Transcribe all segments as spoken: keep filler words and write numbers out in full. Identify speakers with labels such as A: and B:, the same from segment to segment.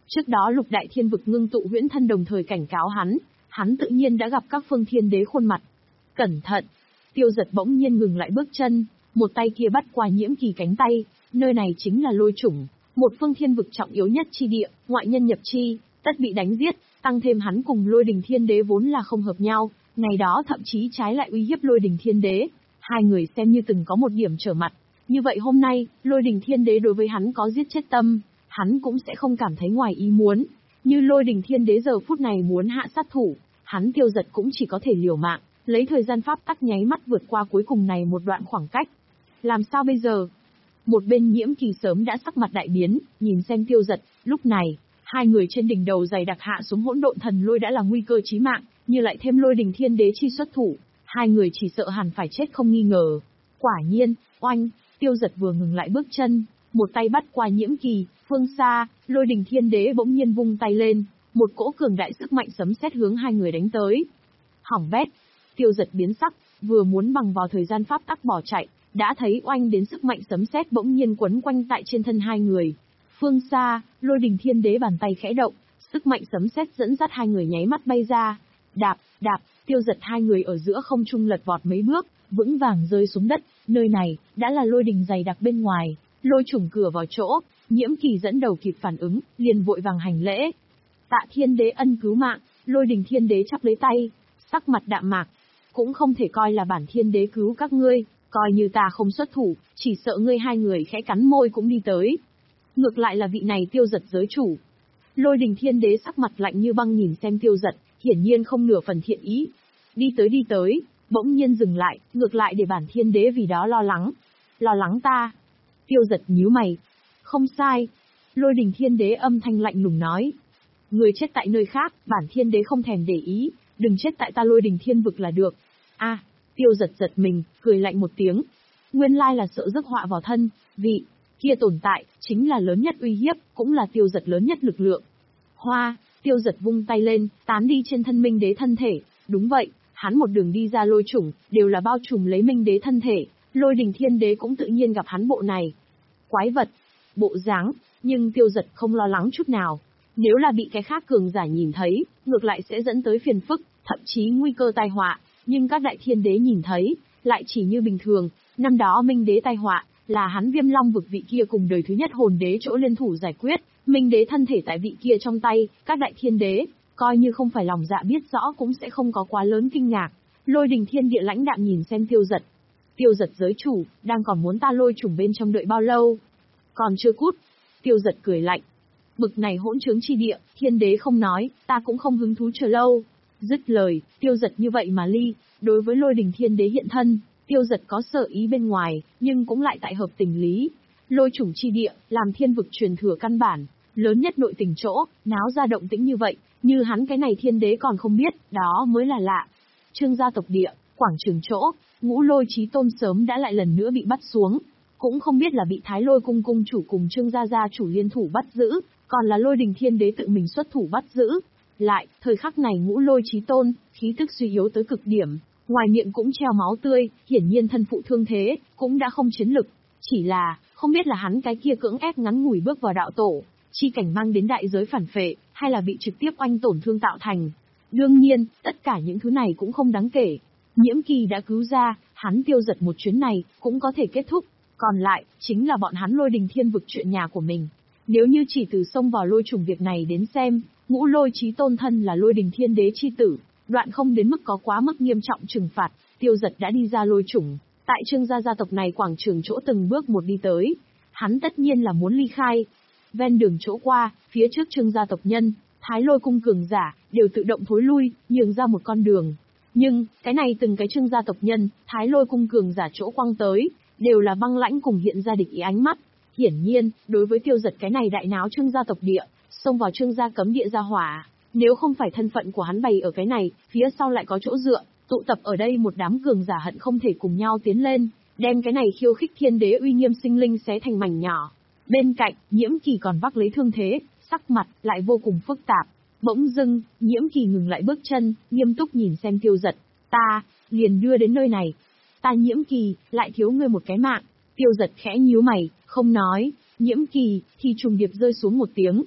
A: Trước đó Lục Đại Thiên Vực ngưng tụ huyễn thân đồng thời cảnh cáo hắn, hắn tự nhiên đã gặp các phương thiên đế khuôn mặt. Cẩn thận! Tiêu Giật bỗng nhiên ngừng lại bước chân, một tay kia bắt qua Nhiễm Kỳ cánh tay, nơi này chính là lôi chủng, một phương thiên vực trọng yếu nhất chi địa, ngoại nhân nhập chi, tất bị đánh giết, tăng thêm hắn cùng Lôi Đình Thiên Đế vốn là không hợp nhau, ngày đó thậm chí trái lại uy hiếp Lôi Đình Thiên Đế, hai người xem như từng có một điểm trở mặt. Như vậy hôm nay, Lôi Đình Thiên Đế đối với hắn có giết chết tâm, hắn cũng sẽ không cảm thấy ngoài ý muốn. Như Lôi Đình Thiên Đế giờ phút này muốn hạ sát thủ, hắn Tiêu Giật cũng chỉ có thể liều mạng, lấy thời gian pháp tắc nháy mắt vượt qua cuối cùng này một đoạn khoảng cách. Làm sao bây giờ? Một bên Nhiễm Kỳ sớm đã sắc mặt đại biến, nhìn xem Tiêu Giật, lúc này, hai người trên đỉnh đầu dày đặc hạ xuống hỗn độn thần lôi đã là nguy cơ chí mạng, như lại thêm Lôi Đình Thiên Đế chi xuất thủ, hai người chỉ sợ hẳn phải chết không nghi ngờ. Quả nhiên, oanh, Tiêu Giật vừa ngừng lại bước chân, một tay bắt qua Nhiễm Kỳ, phương xa, Lôi Đình Thiên Đế bỗng nhiên vung tay lên, một cỗ cường đại sức mạnh sấm sét hướng hai người đánh tới. Hỏng bét! Tiêu Giật biến sắc, vừa muốn bằng vào thời gian pháp tắc bỏ chạy, đã thấy oanh đến sức mạnh sấm sét bỗng nhiên quấn quanh tại trên thân hai người. Phương xa, Lôi Đình Thiên Đế bàn tay khẽ động, sức mạnh sấm sét dẫn dắt hai người nháy mắt bay ra. Đạp, đạp, Tiêu Giật hai người ở giữa không trung lật vọt mấy bước, vững vàng rơi xuống đất, nơi này đã là lôi đình dày đặc bên ngoài, lôi trùng cửa vào chỗ. Nhiễm Kỳ dẫn đầu kịp phản ứng, liền vội vàng hành lễ. Tạ Thiên Đế ân cứu mạng. Lôi Đình Thiên Đế chắp lấy tay, sắc mặt đạm mạc. Cũng không thể coi là bản Thiên Đế cứu các ngươi, coi như ta không xuất thủ, chỉ sợ ngươi hai người khẽ cắn môi cũng đi tới. Ngược lại là vị này Tiêu Giật giới chủ. Lôi Đình Thiên Đế sắc mặt lạnh như băng nhìn xem Tiêu Giật, hiển nhiên không nửa phần thiện ý. Đi tới đi tới, bỗng nhiên dừng lại, ngược lại để bản Thiên Đế vì đó lo lắng. Lo lắng ta? Tiêu Giật nhíu mày. Không sai. Lôi Đình Thiên Đế âm thanh lạnh lùng nói. Người chết tại nơi khác, bản Thiên Đế không thèm để ý, đừng chết tại ta Lôi Đình Thiên Vực là được. A, à, Tiêu Giật giật mình, cười lạnh một tiếng. Nguyên lai là sợ rước họa vào thân, vị kia tồn tại, chính là lớn nhất uy hiếp, cũng là Tiêu Giật lớn nhất lực lượng. Hoa, Tiêu Giật vung tay lên, tán đi trên thân Minh Đế thân thể, đúng vậy, hắn một đường đi ra lôi chủng, đều là bao trùm lấy Minh Đế thân thể, Lôi Đình Thiên Đế cũng tự nhiên gặp hắn bộ này. Quái vật, bộ dáng, nhưng Tiêu Giật không lo lắng chút nào. Nếu là bị cái khác cường giả nhìn thấy, ngược lại sẽ dẫn tới phiền phức, thậm chí nguy cơ tai họa, nhưng các đại thiên đế nhìn thấy, lại chỉ như bình thường. Năm đó Minh Đế tai họa, là hắn Viêm Long vực vị kia cùng đời thứ nhất hồn đế chỗ liên thủ giải quyết, Minh Đế thân thể tại vị kia trong tay, các đại thiên đế, coi như không phải lòng dạ biết rõ cũng sẽ không có quá lớn kinh ngạc. Lôi Đình Thiên Địa lãnh đạm nhìn xem Tiêu Giật. Tiêu Giật giới chủ, đang còn muốn ta lôi trùng bên trong đợi bao lâu? Còn chưa cút. Tiêu Giật cười lạnh. Bực này hỗn trướng chi địa, thiên đế không nói, ta cũng không hứng thú chờ lâu. Dứt lời, Tiêu Giật như vậy mà ly, đối với Lôi Đình Thiên Đế hiện thân, Tiêu Giật có sợ ý bên ngoài, nhưng cũng lại tại hợp tình lý. Lôi chủng chi địa, làm thiên vực truyền thừa căn bản, lớn nhất nội tình chỗ, náo ra động tĩnh như vậy, như hắn cái này thiên đế còn không biết, đó mới là lạ. Trương gia tộc địa, quảng trường chỗ, Ngũ Lôi Chí Tôn sớm đã lại lần nữa bị bắt xuống, cũng không biết là bị Thái Lôi cung cung chủ cùng Trương gia gia chủ liên thủ bắt giữ, còn là Lôi Đình Thiên Đế tự mình xuất thủ bắt giữ. Lại, thời khắc này Ngũ Lôi Chí Tôn, khí tức suy yếu tới cực điểm, ngoài miệng cũng treo máu tươi, hiển nhiên thân phụ thương thế, cũng đã không chiến lực. Chỉ là, không biết là hắn cái kia cưỡng ép ngắn ngủi bước vào đạo tổ, chi cảnh mang đến đại giới phản phệ, hay là bị trực tiếp oanh tổn thương tạo thành. Đương nhiên, tất cả những thứ này cũng không đáng kể. Nhiễm Kỳ đã cứu ra, hắn Tiêu Giật một chuyến này, cũng có thể kết thúc. Còn lại, chính là bọn hắn Lôi Đình Thiên Vực chuyện nhà của mình. Nếu như chỉ từ xông vào lôi trùng việc này đến xem, Ngũ Lôi Chí Tôn thân là Lôi Đình Thiên Đế chi tử, đoạn không đến mức có quá mức nghiêm trọng trừng phạt, Tiêu Giật đã đi ra lôi trùng, tại Trương gia gia tộc này quảng trường chỗ từng bước một đi tới, hắn tất nhiên là muốn ly khai. Ven đường chỗ qua, phía trước Trương gia tộc nhân, Thái Lôi cung cường giả, đều tự động thối lui, nhường ra một con đường. Nhưng, cái này từng cái Trương gia tộc nhân, Thái Lôi cung cường giả chỗ quăng tới, đều là băng lãnh cùng hiện ra địch ý ánh mắt. Hiển nhiên, đối với Tiêu Giật cái này đại náo Trương gia tộc địa, xông vào Trương gia cấm địa gia hỏa, nếu không phải thân phận của hắn bày ở cái này, phía sau lại có chỗ dựa, tụ tập ở đây một đám cường giả hận không thể cùng nhau tiến lên, đem cái này khiêu khích thiên đế uy nghiêm sinh linh xé thành mảnh nhỏ. Bên cạnh, Nhiễm Kỳ còn vác lấy thương thế, sắc mặt lại vô cùng phức tạp. Bỗng dưng, Nhiễm Kỳ ngừng lại bước chân, nghiêm túc nhìn xem Tiêu Giật. Ta, liền đưa đến nơi này. Ta Nhiễm Kỳ, lại thiếu ngươi một cái mạng. Tiêu Giật khẽ nhíu mày, không nói. Nhiễm Kỳ, thì trùng điệp rơi xuống một tiếng.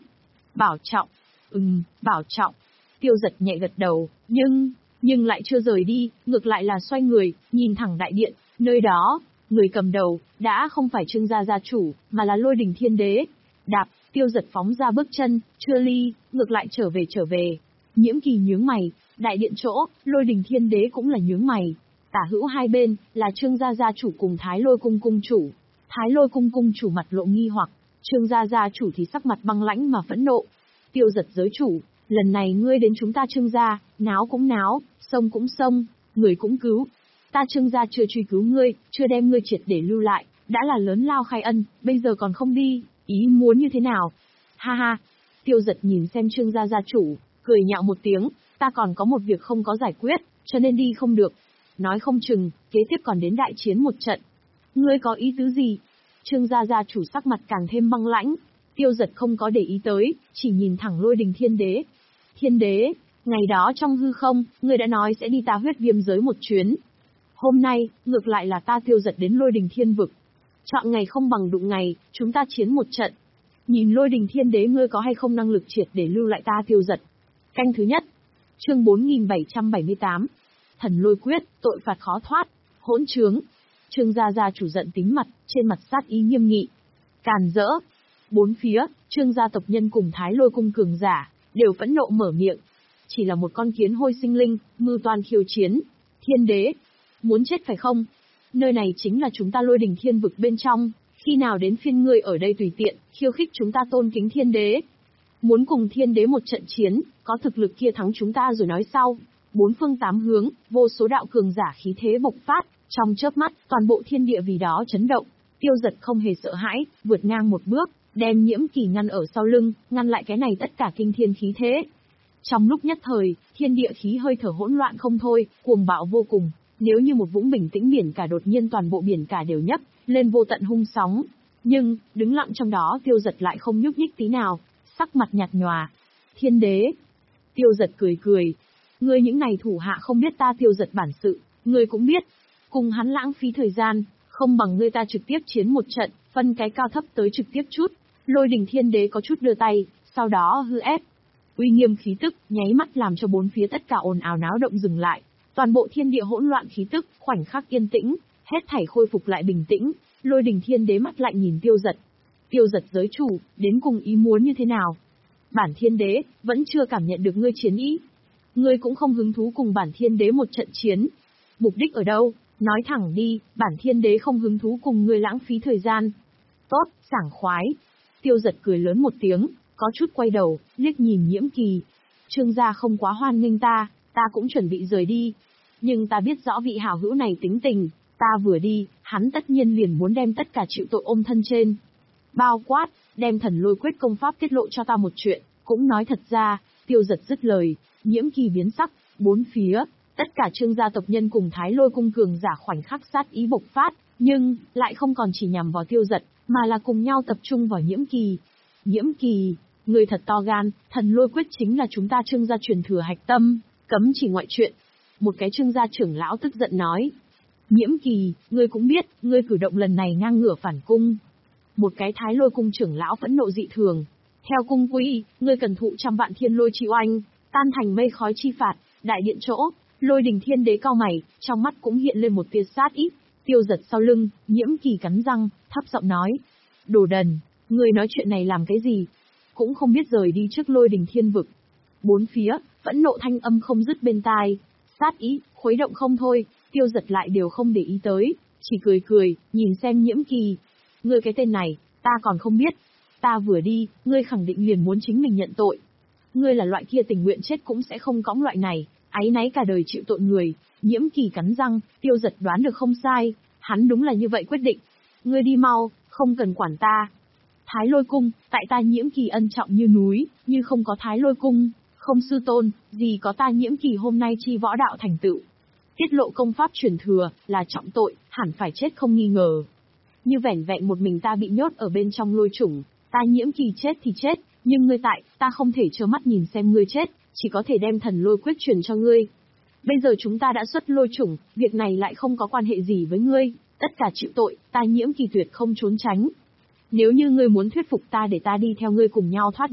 A: Bảo trọng. Ừm, bảo trọng. Tiêu Giật nhẹ gật đầu, nhưng, nhưng lại chưa rời đi, ngược lại là xoay người, nhìn thẳng đại điện, nơi đó, người cầm đầu, đã không phải Trương gia gia chủ, mà là Lôi Đình Thiên Đế. Đạp, Tiêu Giật phóng ra bước chân, chưa ly, ngược lại trở về trở về. Nhiễm Kỳ nhướng mày, đại điện chỗ, Lôi Đình Thiên Đế cũng là nhướng mày. Tả hữu hai bên, là Trương gia gia chủ cùng Thái Lôi cung cung chủ. Thái Lôi cung cung chủ mặt lộ nghi hoặc, Trương gia gia chủ thì sắc mặt băng lãnh mà phẫn nộ. Tiêu Giật giới chủ, lần này ngươi đến chúng ta Trương gia, náo cũng náo, xông cũng xông, người cũng cứu. Ta Trương gia chưa truy cứu ngươi, chưa đem ngươi triệt để lưu lại, đã là lớn lao khai ân, bây giờ còn không đi, ý muốn như thế nào? Ha ha. Tiêu Giật nhìn xem Trương gia gia chủ, cười nhạo một tiếng, ta còn có một việc không có giải quyết, cho nên đi không được. Nói không chừng, kế tiếp còn đến đại chiến một trận. Ngươi có ý tứ gì? Trương gia gia chủ sắc mặt càng thêm băng lãnh. Tiêu Giật không có để ý tới, chỉ nhìn thẳng Lôi Đình Thiên Đế. Thiên Đế, ngày đó trong hư không, ngươi đã nói sẽ đi ta huyết viêm giới một chuyến. Hôm nay, ngược lại là ta Tiêu Giật đến Lôi Đình Thiên Vực. Chọn ngày không bằng đụng ngày, chúng ta chiến một trận. Nhìn Lôi Đình Thiên Đế ngươi có hay không năng lực triệt để lưu lại ta Tiêu Giật. Canh thứ nhất. Chương bốn nghìn bảy trăm bảy mươi tám. Thần Lôi Quyết, tội phạt khó thoát. Hỗn trướng. Trương gia gia chủ giận tím mặt, trên mặt sát ý nghiêm nghị. Càn rỡ. Bốn phía, Trương gia tộc nhân cùng Thái Lôi cung cường giả, đều phẫn nộ mở miệng. Chỉ là một con kiến hôi sinh linh, mưu toan khiêu chiến. Thiên Đế. Muốn chết phải không? Nơi này chính là chúng ta Lôi Đình Thiên Vực bên trong, khi nào đến phiên ngươi ở đây tùy tiện, khiêu khích chúng ta tôn kính Thiên Đế. Muốn cùng Thiên Đế một trận chiến, có thực lực kia thắng chúng ta rồi nói sau. Bốn phương tám hướng, vô số đạo cường giả khí thế bộc phát, trong chớp mắt, toàn bộ thiên địa vì đó chấn động. Tiêu Giật không hề sợ hãi, vượt ngang một bước, đem Nhiễm Kỳ ngăn ở sau lưng, ngăn lại cái này tất cả kinh thiên khí thế. Trong lúc nhất thời, thiên địa khí hơi thở hỗn loạn không thôi, cuồng bạo vô cùng. Nếu như một vũng bình tĩnh biển cả đột nhiên toàn bộ biển cả đều nhấc lên vô tận hung sóng. Nhưng, đứng lặng trong đó Tiêu Giật lại không nhúc nhích tí nào, sắc mặt nhạt nhòa. Thiên Đế. Tiêu Giật cười cười. Ngươi những này thủ hạ không biết ta Tiêu Giật bản sự, ngươi cũng biết. Cùng hắn lãng phí thời gian, không bằng ngươi ta trực tiếp chiến một trận, phân cái cao thấp tới trực tiếp chút. Lôi Đình Thiên Đế có chút đưa tay, sau đó hư ép. Uy nghiêm khí tức, nháy mắt làm cho bốn phía tất cả ồn ào náo động dừng lại. Toàn bộ thiên địa hỗn loạn khí tức, khoảnh khắc yên tĩnh, hết thảy khôi phục lại bình tĩnh. Lôi Đình Thiên Đế mắt lạnh nhìn Tiêu Giật. Tiêu Giật giới chủ, đến cùng ý muốn như thế nào? Bản Thiên Đế, vẫn chưa cảm nhận được ngươi chiến ý. Ngươi cũng không hứng thú cùng bản Thiên Đế một trận chiến. Mục đích ở đâu? Nói thẳng đi, bản Thiên Đế không hứng thú cùng ngươi lãng phí thời gian. Tốt, sảng khoái. Tiêu Giật cười lớn một tiếng, có chút quay đầu, liếc nhìn Nhiễm Kỳ. Trương gia không quá hoan nghênh ta, ta cũng chuẩn bị rời đi. Nhưng ta biết rõ vị hảo hữu này tính tình, ta vừa đi, hắn tất nhiên liền muốn đem tất cả chịu tội ôm thân trên. Bao quát, đem Thần Lôi Quyết công pháp tiết lộ cho ta một chuyện, cũng nói thật ra. Tiêu Giật dứt lời, Nhiễm Kỳ biến sắc, bốn phía, tất cả Trương gia tộc nhân cùng Thái Lôi cung cường giả khoảnh khắc sát ý bộc phát, nhưng lại không còn chỉ nhằm vào Tiêu Giật, mà là cùng nhau tập trung vào Nhiễm Kỳ. Nhiễm Kỳ, người thật to gan, Thần Lôi Quyết chính là chúng ta Trương gia truyền thừa hạch tâm, cấm chỉ ngoại chuyện. Một cái Trương gia trưởng lão tức giận nói. Nhiễm Kỳ, ngươi cũng biết, ngươi cử động lần này ngang ngửa phản cung. Một cái Thái Lôi cung trưởng lão phẫn nộ dị thường. Theo cung quy, ngươi cần thụ trăm vạn thiên lôi chi oanh, tan thành mây khói chi phạt. Đại điện chỗ, Lôi Đình Thiên Đế cau mày, trong mắt cũng hiện lên một tia sát ý. Tiêu Giật sau lưng, Nhiễm Kỳ cắn răng, thấp giọng nói. Đồ đần, ngươi nói chuyện này làm cái gì? Cũng không biết rời đi trước Lôi Đình Thiên Vực. Bốn phía, phẫn nộ thanh âm không dứt bên tai. Sát ý, khuấy động không thôi, Tiêu Giật lại đều không để ý tới, chỉ cười cười, nhìn xem Nhiễm Kỳ. Ngươi cái tên này, ta còn không biết. Ta vừa đi, ngươi khẳng định liền muốn chính mình nhận tội. Ngươi là loại kia tình nguyện chết cũng sẽ không cõng loại này, áy náy cả đời chịu tội người. Nhiễm Kỳ cắn răng, Tiêu Giật đoán được không sai, hắn đúng là như vậy quyết định. Ngươi đi mau, không cần quản ta. Thái Lôi cung, tại ta Nhiễm Kỳ ân trọng như núi, như không có Thái Lôi cung, không sư tôn, gì có ta Nhiễm Kỳ hôm nay chi võ đạo thành tựu. Tiết lộ công pháp truyền thừa, là trọng tội, hẳn phải chết không nghi ngờ. Như vẻn vẹn một mình ta bị nhốt ở bên trong lôi chủng, ta Nhiễm Kỳ chết thì chết, nhưng ngươi tại, ta không thể trơ mắt nhìn xem ngươi chết, chỉ có thể đem Thần Lôi Quyết truyền cho ngươi. Bây giờ chúng ta đã xuất lôi chủng, việc này lại không có quan hệ gì với ngươi, tất cả chịu tội, ta Nhiễm Kỳ tuyệt không trốn tránh. Nếu như ngươi muốn thuyết phục ta để ta đi theo ngươi cùng nhau thoát đi,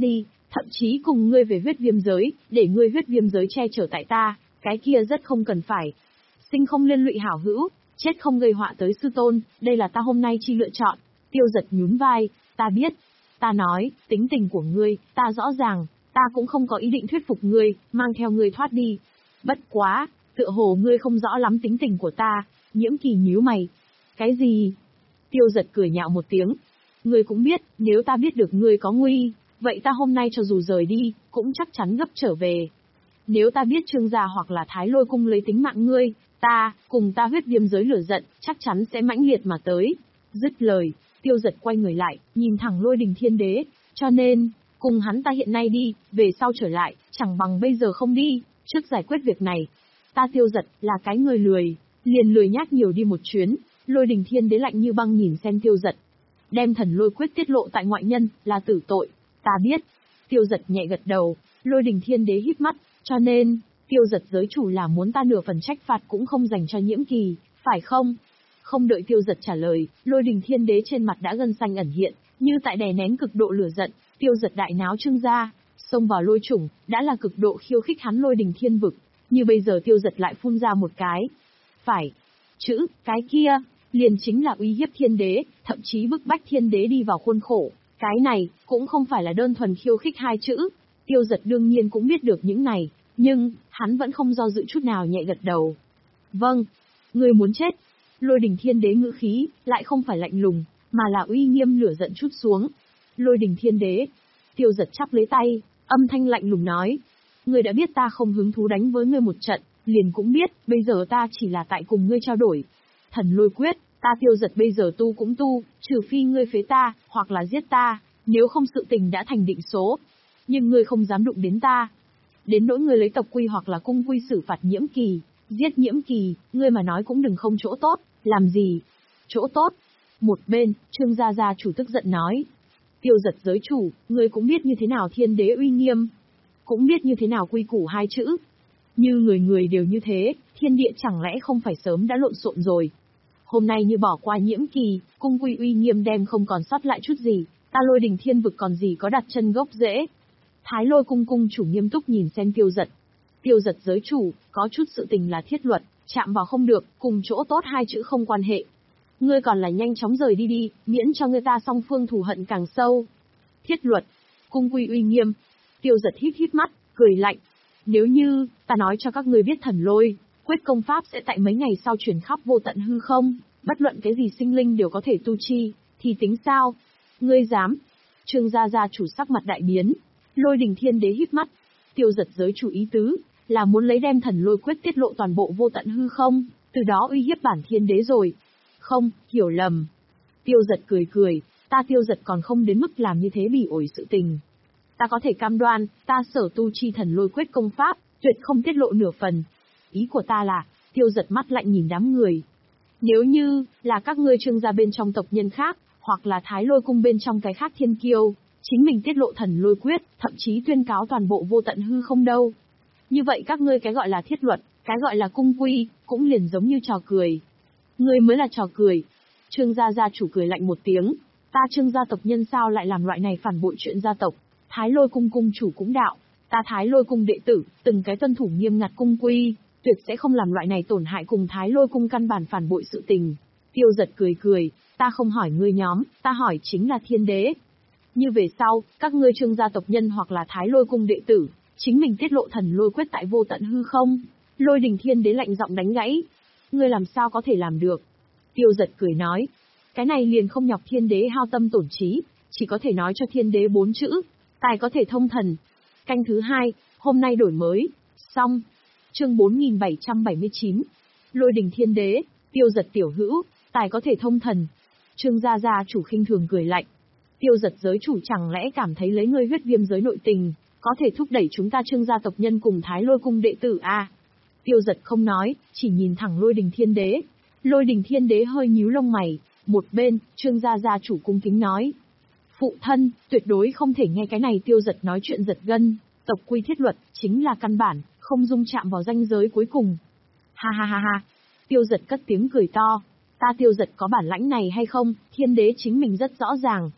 A: Thậm chí cùng ngươi về huyết viêm giới, để ngươi huyết viêm giới che chở tại ta, cái kia rất không cần phải. Sinh không liên lụy hảo hữu, chết không gây họa tới sư tôn, đây là ta hôm nay chi lựa chọn. Tiêu giật nhún vai, ta biết. Ta nói, tính tình của ngươi, ta rõ ràng, ta cũng không có ý định thuyết phục ngươi, mang theo ngươi thoát đi. Bất quá, tựa hồ ngươi không rõ lắm tính tình của ta, Nhiễm Kỳ nhíu mày. Cái gì? Tiêu giật cười nhạo một tiếng. Ngươi cũng biết, nếu ta biết được ngươi có nguy, vậy ta hôm nay cho dù rời đi, cũng chắc chắn gấp trở về. Nếu ta biết Trương gia hoặc là Thái Lôi cung lấy tính mạng ngươi, ta, cùng ta huyết viêm giới lửa giận, chắc chắn sẽ mãnh liệt mà tới. Dứt lời, Tiêu giật quay người lại, nhìn thẳng Lôi Đình Thiên Đế, cho nên, cùng hắn ta hiện nay đi, về sau trở lại, chẳng bằng bây giờ không đi, trước giải quyết việc này. Ta Tiêu giật, là cái người lười, liền lười nhác nhiều đi một chuyến. Lôi Đình Thiên Đế lạnh như băng nhìn xem Tiêu giật. Đem thần lôi quyết tiết lộ tại ngoại nhân, là tử tội. Ta biết. Tiêu giật nhẹ gật đầu, Lôi Đình Thiên Đế híp mắt, cho nên, Tiêu giật giới chủ là muốn ta nửa phần trách phạt cũng không dành cho Nhiễm Kỳ, phải không? Không đợi Tiêu giật trả lời, Lôi Đình Thiên Đế trên mặt đã gân xanh ẩn hiện, như tại đè nén cực độ lửa giận. Tiêu giật đại náo Trương gia, xông vào lôi chủng, đã là cực độ khiêu khích hắn Lôi Đình Thiên vực, như bây giờ Tiêu giật lại phun ra một cái. Phải. Chữ, cái kia, liền chính là uy hiếp Thiên Đế, thậm chí bức bách Thiên Đế đi vào khuôn khổ. Cái này, cũng không phải là đơn thuần khiêu khích hai chữ. Tiêu giật đương nhiên cũng biết được những này, nhưng, hắn vẫn không do dự chút nào nhẹ gật đầu. Vâng. Người muốn chết. Lôi Đình Thiên Đế ngữ khí, lại không phải lạnh lùng, mà là uy nghiêm lửa giận chút xuống. Lôi Đình Thiên Đế. Tiêu giật chắp lấy tay, âm thanh lạnh lùng nói. Ngươi đã biết ta không hứng thú đánh với ngươi một trận, liền cũng biết, bây giờ ta chỉ là tại cùng ngươi trao đổi. Thần lôi quyết, ta Tiêu giật bây giờ tu cũng tu, trừ phi ngươi phế ta, hoặc là giết ta, nếu không sự tình đã thành định số. Nhưng ngươi không dám đụng đến ta. Đến nỗi ngươi lấy tộc quy hoặc là cung quy xử phạt Nhiễm Kỳ, giết Nhiễm Kỳ, ngươi mà nói cũng đừng không chỗ tốt, làm gì? Chỗ tốt? Một bên, Trương gia gia chủ tức giận nói. Tiêu giật giới chủ, ngươi cũng biết như thế nào Thiên Đế uy nghiêm, cũng biết như thế nào quy củ hai chữ. Như người người đều như thế, thiên địa chẳng lẽ không phải sớm đã lộn xộn rồi. Hôm nay như bỏ qua Nhiễm Kỳ, cung quy uy nghiêm đem không còn sót lại chút gì, ta Lôi Đình Thiên vực còn gì có đặt chân gốc rễ. Thái Lôi cung cung chủ nghiêm túc nhìn xem Tiêu giật. Tiêu giật giới chủ, có chút sự tình là thiết luật, chạm vào không được, cùng chỗ tốt hai chữ không quan hệ. Ngươi còn là nhanh chóng rời đi đi, miễn cho người ta song phương thù hận càng sâu. Thiết luật, cung quy uy nghiêm. Tiêu giật híp híp mắt, cười lạnh. Nếu như, ta nói cho các ngươi biết thần lôi, quyết công pháp sẽ tại mấy ngày sau chuyển khắp vô tận hư không, bất luận cái gì sinh linh đều có thể tu chi, thì tính sao? Ngươi dám? Trương gia gia chủ sắc mặt đại biến. Lôi Đình Thiên Đế híp mắt. Tiêu giật giới chủ ý tứ, là muốn lấy đem thần lôi quyết tiết lộ toàn bộ vô tận hư không, từ đó uy hiếp bản Thiên Đế rồi. Không, hiểu lầm. Tiêu giật cười cười, ta Tiêu giật còn không đến mức làm như thế bỉ ổi sự tình. Ta có thể cam đoan, ta sở tu chi thần lôi quyết công pháp, tuyệt không tiết lộ nửa phần. Ý của ta là, Tiêu giật mắt lạnh nhìn đám người. Nếu như, là các ngươi Trương gia bên trong tộc nhân khác, hoặc là Thái Lôi cung bên trong cái khác thiên kiêu, chính mình tiết lộ thần lôi quyết, thậm chí tuyên cáo toàn bộ vô tận hư không đâu. Như vậy các ngươi cái gọi là thiết luật, cái gọi là cung quy, cũng liền giống như trò cười. Ngươi mới là trò cười. Trương gia gia chủ cười lạnh một tiếng. Ta Trương gia tộc nhân sao lại làm loại này phản bội chuyện gia tộc? Thái Lôi cung cung chủ cũng đạo. Ta Thái Lôi cung đệ tử, từng cái tuân thủ nghiêm ngặt cung quy, tuyệt sẽ không làm loại này tổn hại cùng Thái Lôi cung căn bản phản bội sự tình. Tiêu giật cười cười, ta không hỏi ngươi nhóm, ta hỏi chính là Thiên Đế. Như về sau, các ngươi Trương gia tộc nhân hoặc là Thái Lôi cung đệ tử, chính mình tiết lộ thần lôi quyết tại vô tận hư không. Lôi Đình Thiên Đế lạnh giọng đánh gãy. Ngươi làm sao có thể làm được? Tiêu giật cười nói. Cái này liền không nhọc Thiên Đế hao tâm tổn trí, chỉ có thể nói cho Thiên Đế bốn chữ. Tài có thể thông thần. Canh thứ hai, hôm nay đổi mới. Xong. Chương bốn nghìn bảy trăm bảy mươi chín. Lôi Đình Thiên Đế, Tiêu giật tiểu hữu, tài có thể thông thần. Trương gia gia chủ khinh thường cười lạnh. Tiêu giật giới chủ chẳng lẽ cảm thấy lấy ngươi huyết viêm giới nội tình, có thể thúc đẩy chúng ta Trương gia tộc nhân cùng Thái Lôi cung đệ tử à? Tiêu giật không nói, chỉ nhìn thẳng Lôi Đình Thiên Đế. Lôi Đình Thiên Đế hơi nhíu lông mày, một bên, Trương gia gia chủ cung kính nói. Phụ thân, tuyệt đối không thể nghe cái này Tiêu giật nói chuyện giật gân, tộc quy thiết luật, chính là căn bản, không dung chạm vào ranh giới cuối cùng. Ha ha ha ha, Tiêu giật cất tiếng cười to. Ta Tiêu giật có bản lãnh này hay không, Thiên Đế chính mình rất rõ ràng.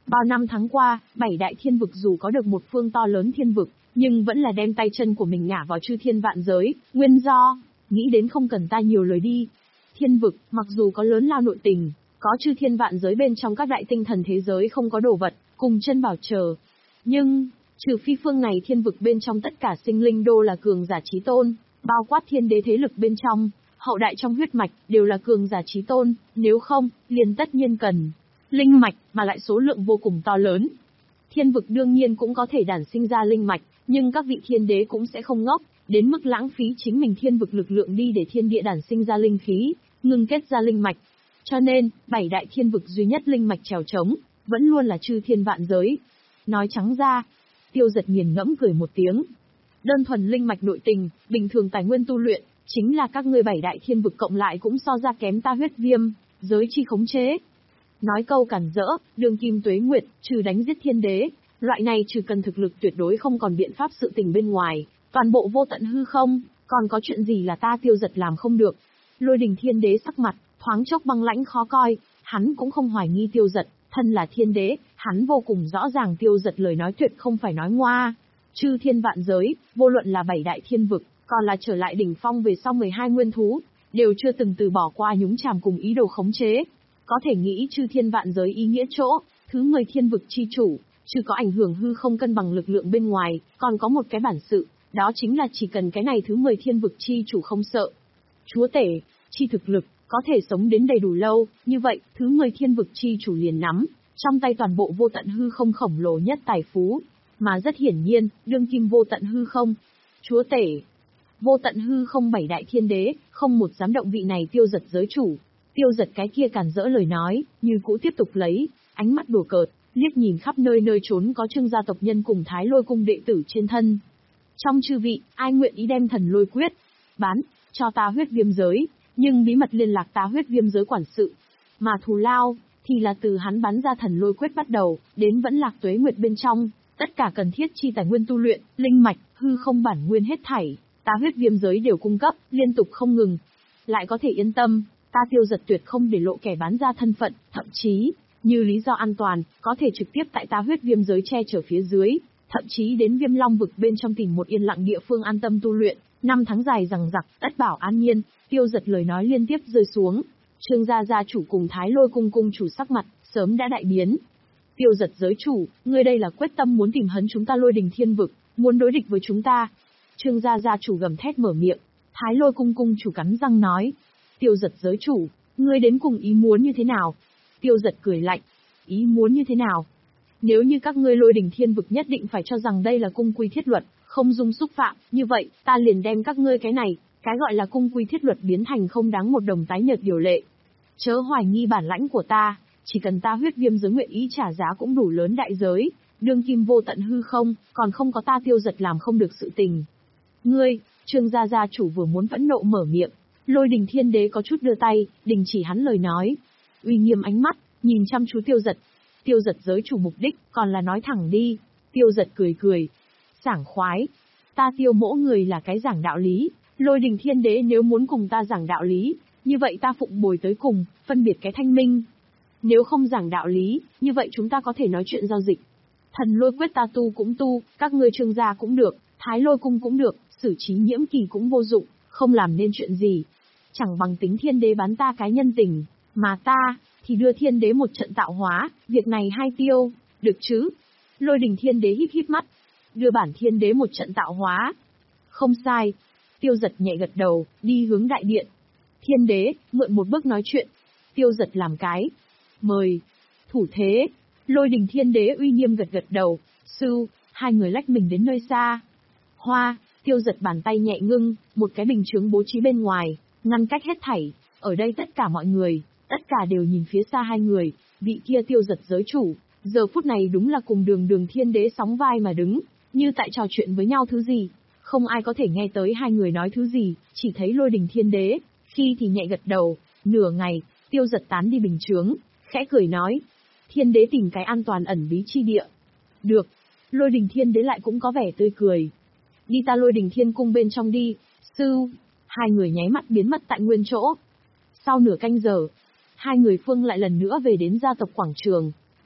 A: Bao năm tháng qua, bảy đại thiên vực dù có được một phương to lớn thiên vực, nhưng vẫn là đem tay chân của mình ngả vào chư thiên vạn giới, nguyên do, nghĩ đến không cần ta nhiều lời đi. Thiên vực, mặc dù có lớn lao nội tình, có chư thiên vạn giới bên trong các đại tinh thần thế giới không có đồ vật, cùng chân bảo chờ. Nhưng, trừ phi phương này thiên vực bên trong tất cả sinh linh đô là cường giả chí tôn, bao quát thiên đế thế lực bên trong, hậu đại trong huyết mạch, đều là cường giả chí tôn, nếu không, liền tất nhiên cần linh mạch, mà lại số lượng vô cùng to lớn. Thiên vực đương nhiên cũng có thể đản sinh ra linh mạch, nhưng các vị thiên đế cũng sẽ không ngốc, đến mức lãng phí chính mình thiên vực lực lượng đi để thiên địa đản sinh ra linh khí, ngưng kết ra linh mạch. Cho nên, bảy đại thiên vực duy nhất linh mạch trèo trống, vẫn luôn là chư thiên vạn giới. Nói trắng ra, Tiêu Giật nghiền ngẫm cười một tiếng. Đơn thuần linh mạch nội tình, bình thường tài nguyên tu luyện, chính là các ngươi bảy đại thiên vực cộng lại cũng so ra kém ta huyết viêm, giới chi khống chế. Nói câu cản rỡ, đường kim tuế nguyệt, trừ đánh giết thiên đế, loại này trừ cần thực lực tuyệt đối không còn biện pháp sự tình bên ngoài, toàn bộ vô tận hư không, còn có chuyện gì là ta Tiêu Giật làm không được. Lôi Đình thiên đế sắc mặt, thoáng chốc băng lãnh khó coi, hắn cũng không hoài nghi Tiêu Giật, thân là thiên đế, hắn vô cùng rõ ràng Tiêu Giật lời nói tuyệt không phải nói ngoa. Chư thiên vạn giới, vô luận là bảy đại thiên vực, còn là trở lại đỉnh phong về sau mười hai nguyên thú, đều chưa từng từ bỏ qua nhúng chàm cùng ý đồ khống chế. Có thể nghĩ chư thiên vạn giới ý nghĩa chỗ, thứ mười thiên vực chi chủ, trừ có ảnh hưởng hư không cân bằng lực lượng bên ngoài, còn có một cái bản sự, đó chính là chỉ cần cái này thứ mười thiên vực chi chủ không sợ. Chúa tể, chi thực lực, có thể sống đến đầy đủ lâu, như vậy, thứ mười thiên vực chi chủ liền nắm, trong tay toàn bộ vô tận hư không khổng lồ nhất tài phú. Mà rất hiển nhiên, đương kim vô tận hư không. Chúa tể, vô tận hư không bảy đại thiên đế, không một dám động vị này Tiêu Giật giới chủ. Tiêu Giật cái kia cản rỡ lời nói, như cũ tiếp tục lấy, ánh mắt đùa cợt, liếc nhìn khắp nơi nơi trốn có Trương gia tộc nhân cùng Thái Lôi cung đệ tử trên thân. Trong chư vị, ai nguyện ý đem thần lôi quyết bán cho ta huyết viêm giới, nhưng bí mật liên lạc ta huyết viêm giới quản sự. Mà thù lao, thì là từ hắn bán ra thần lôi quyết bắt đầu, đến vẫn lạc tuế nguyệt bên trong, tất cả cần thiết chi tài nguyên tu luyện, linh mạch, hư không bản nguyên hết thảy, ta huyết viêm giới đều cung cấp, liên tục không ngừng. Lại có thể yên tâm, ta Tiêu Giật tuyệt không để lộ kẻ bán ra thân phận, thậm chí, như lý do an toàn, có thể trực tiếp tại ta huyết viêm giới che chở phía dưới, thậm chí đến Viêm Long vực bên trong tìm một yên lặng địa phương an tâm tu luyện, năm tháng dài rằng rặc, tất bảo an nhiên. Tiêu Giật lời nói liên tiếp rơi xuống, Trương gia gia chủ cùng Thái Lôi cung cung chủ sắc mặt sớm đã đại biến. Tiêu Giật giới chủ, ngươi đây là quyết tâm muốn tìm hấn chúng ta Lôi Đình thiên vực, muốn đối địch với chúng ta. Trương gia gia chủ gầm thét mở miệng, Thái Lôi cung cung chủ cắn răng nói. Tiêu Giật giới chủ, ngươi đến cùng ý muốn như thế nào? Tiêu Giật cười lạnh, ý muốn như thế nào? Nếu như các ngươi Lôi Đình thiên vực nhất định phải cho rằng đây là cung quy thiết luật, không dung xúc phạm, như vậy, ta liền đem các ngươi cái này, cái gọi là cung quy thiết luật biến thành không đáng một đồng tái nhợt điều lệ. Chớ hoài nghi bản lãnh của ta, chỉ cần ta huyết viêm giới nguyện ý trả giá cũng đủ lớn đại giới, đương kim vô tận hư không, còn không có ta Tiêu Giật làm không được sự tình. Ngươi, Trương gia gia chủ vừa muốn phẫn nộ mở miệng, Lôi Đình thiên đế có chút đưa tay, đình chỉ hắn lời nói. Uy nghiêm ánh mắt, nhìn chăm chú Tiêu Giật. Tiêu Giật giới chủ mục đích, còn là nói thẳng đi. Tiêu Giật cười cười. Sảng khoái. Ta Tiêu mỗ người là cái giảng đạo lý. Lôi Đình thiên đế nếu muốn cùng ta giảng đạo lý, như vậy ta phụng bồi tới cùng, phân biệt cái thanh minh. Nếu không giảng đạo lý, như vậy chúng ta có thể nói chuyện giao dịch. Thần lôi quyết ta tu cũng tu, các ngươi Trương gia cũng được, Thái Lôi cung cũng được, xử trí Nhiễm Kỳ cũng vô dụng, không làm nên chuyện gì. Chẳng bằng tính thiên đế bán ta cái nhân tình, mà ta, thì đưa thiên đế một trận tạo hóa, việc này hai tiêu, được chứ? Lôi Đình thiên đế híp híp mắt, đưa bản thiên đế một trận tạo hóa. Không sai. Tiêu Giật nhẹ gật đầu, đi hướng đại điện. Thiên đế, mượn một bước nói chuyện. Tiêu Giật làm cái. Mời. Thủ thế. Lôi Đình thiên đế uy nghiêm gật gật đầu. Sư, hai người lách mình đến nơi xa. Hoa, Tiêu Giật bàn tay nhẹ ngưng, một cái bình chướng bố trí bên ngoài, ngăn cách hết thảy. Ở đây tất cả mọi người, tất cả đều nhìn phía xa hai người, vị kia Tiêu Giật giới chủ. Giờ phút này đúng là cùng đường đường thiên đế sóng vai mà đứng, như tại trò chuyện với nhau thứ gì. Không ai có thể nghe tới hai người nói thứ gì, chỉ thấy Lôi Đình thiên đế, khi thì nhẹ gật đầu, nửa ngày, Tiêu Giật tán đi bình chướng, khẽ cười nói. Thiên đế tìm cái an toàn ẩn bí chi địa. Được. Lôi Đình thiên đế lại cũng có vẻ tươi cười. Đi ta Lôi Đình thiên cung bên trong đi, sư. Hai người nháy mắt biến mất tại nguyên chỗ. Sau nửa canh giờ, hai người phương lại lần nữa về đến gia tộc quảng trường.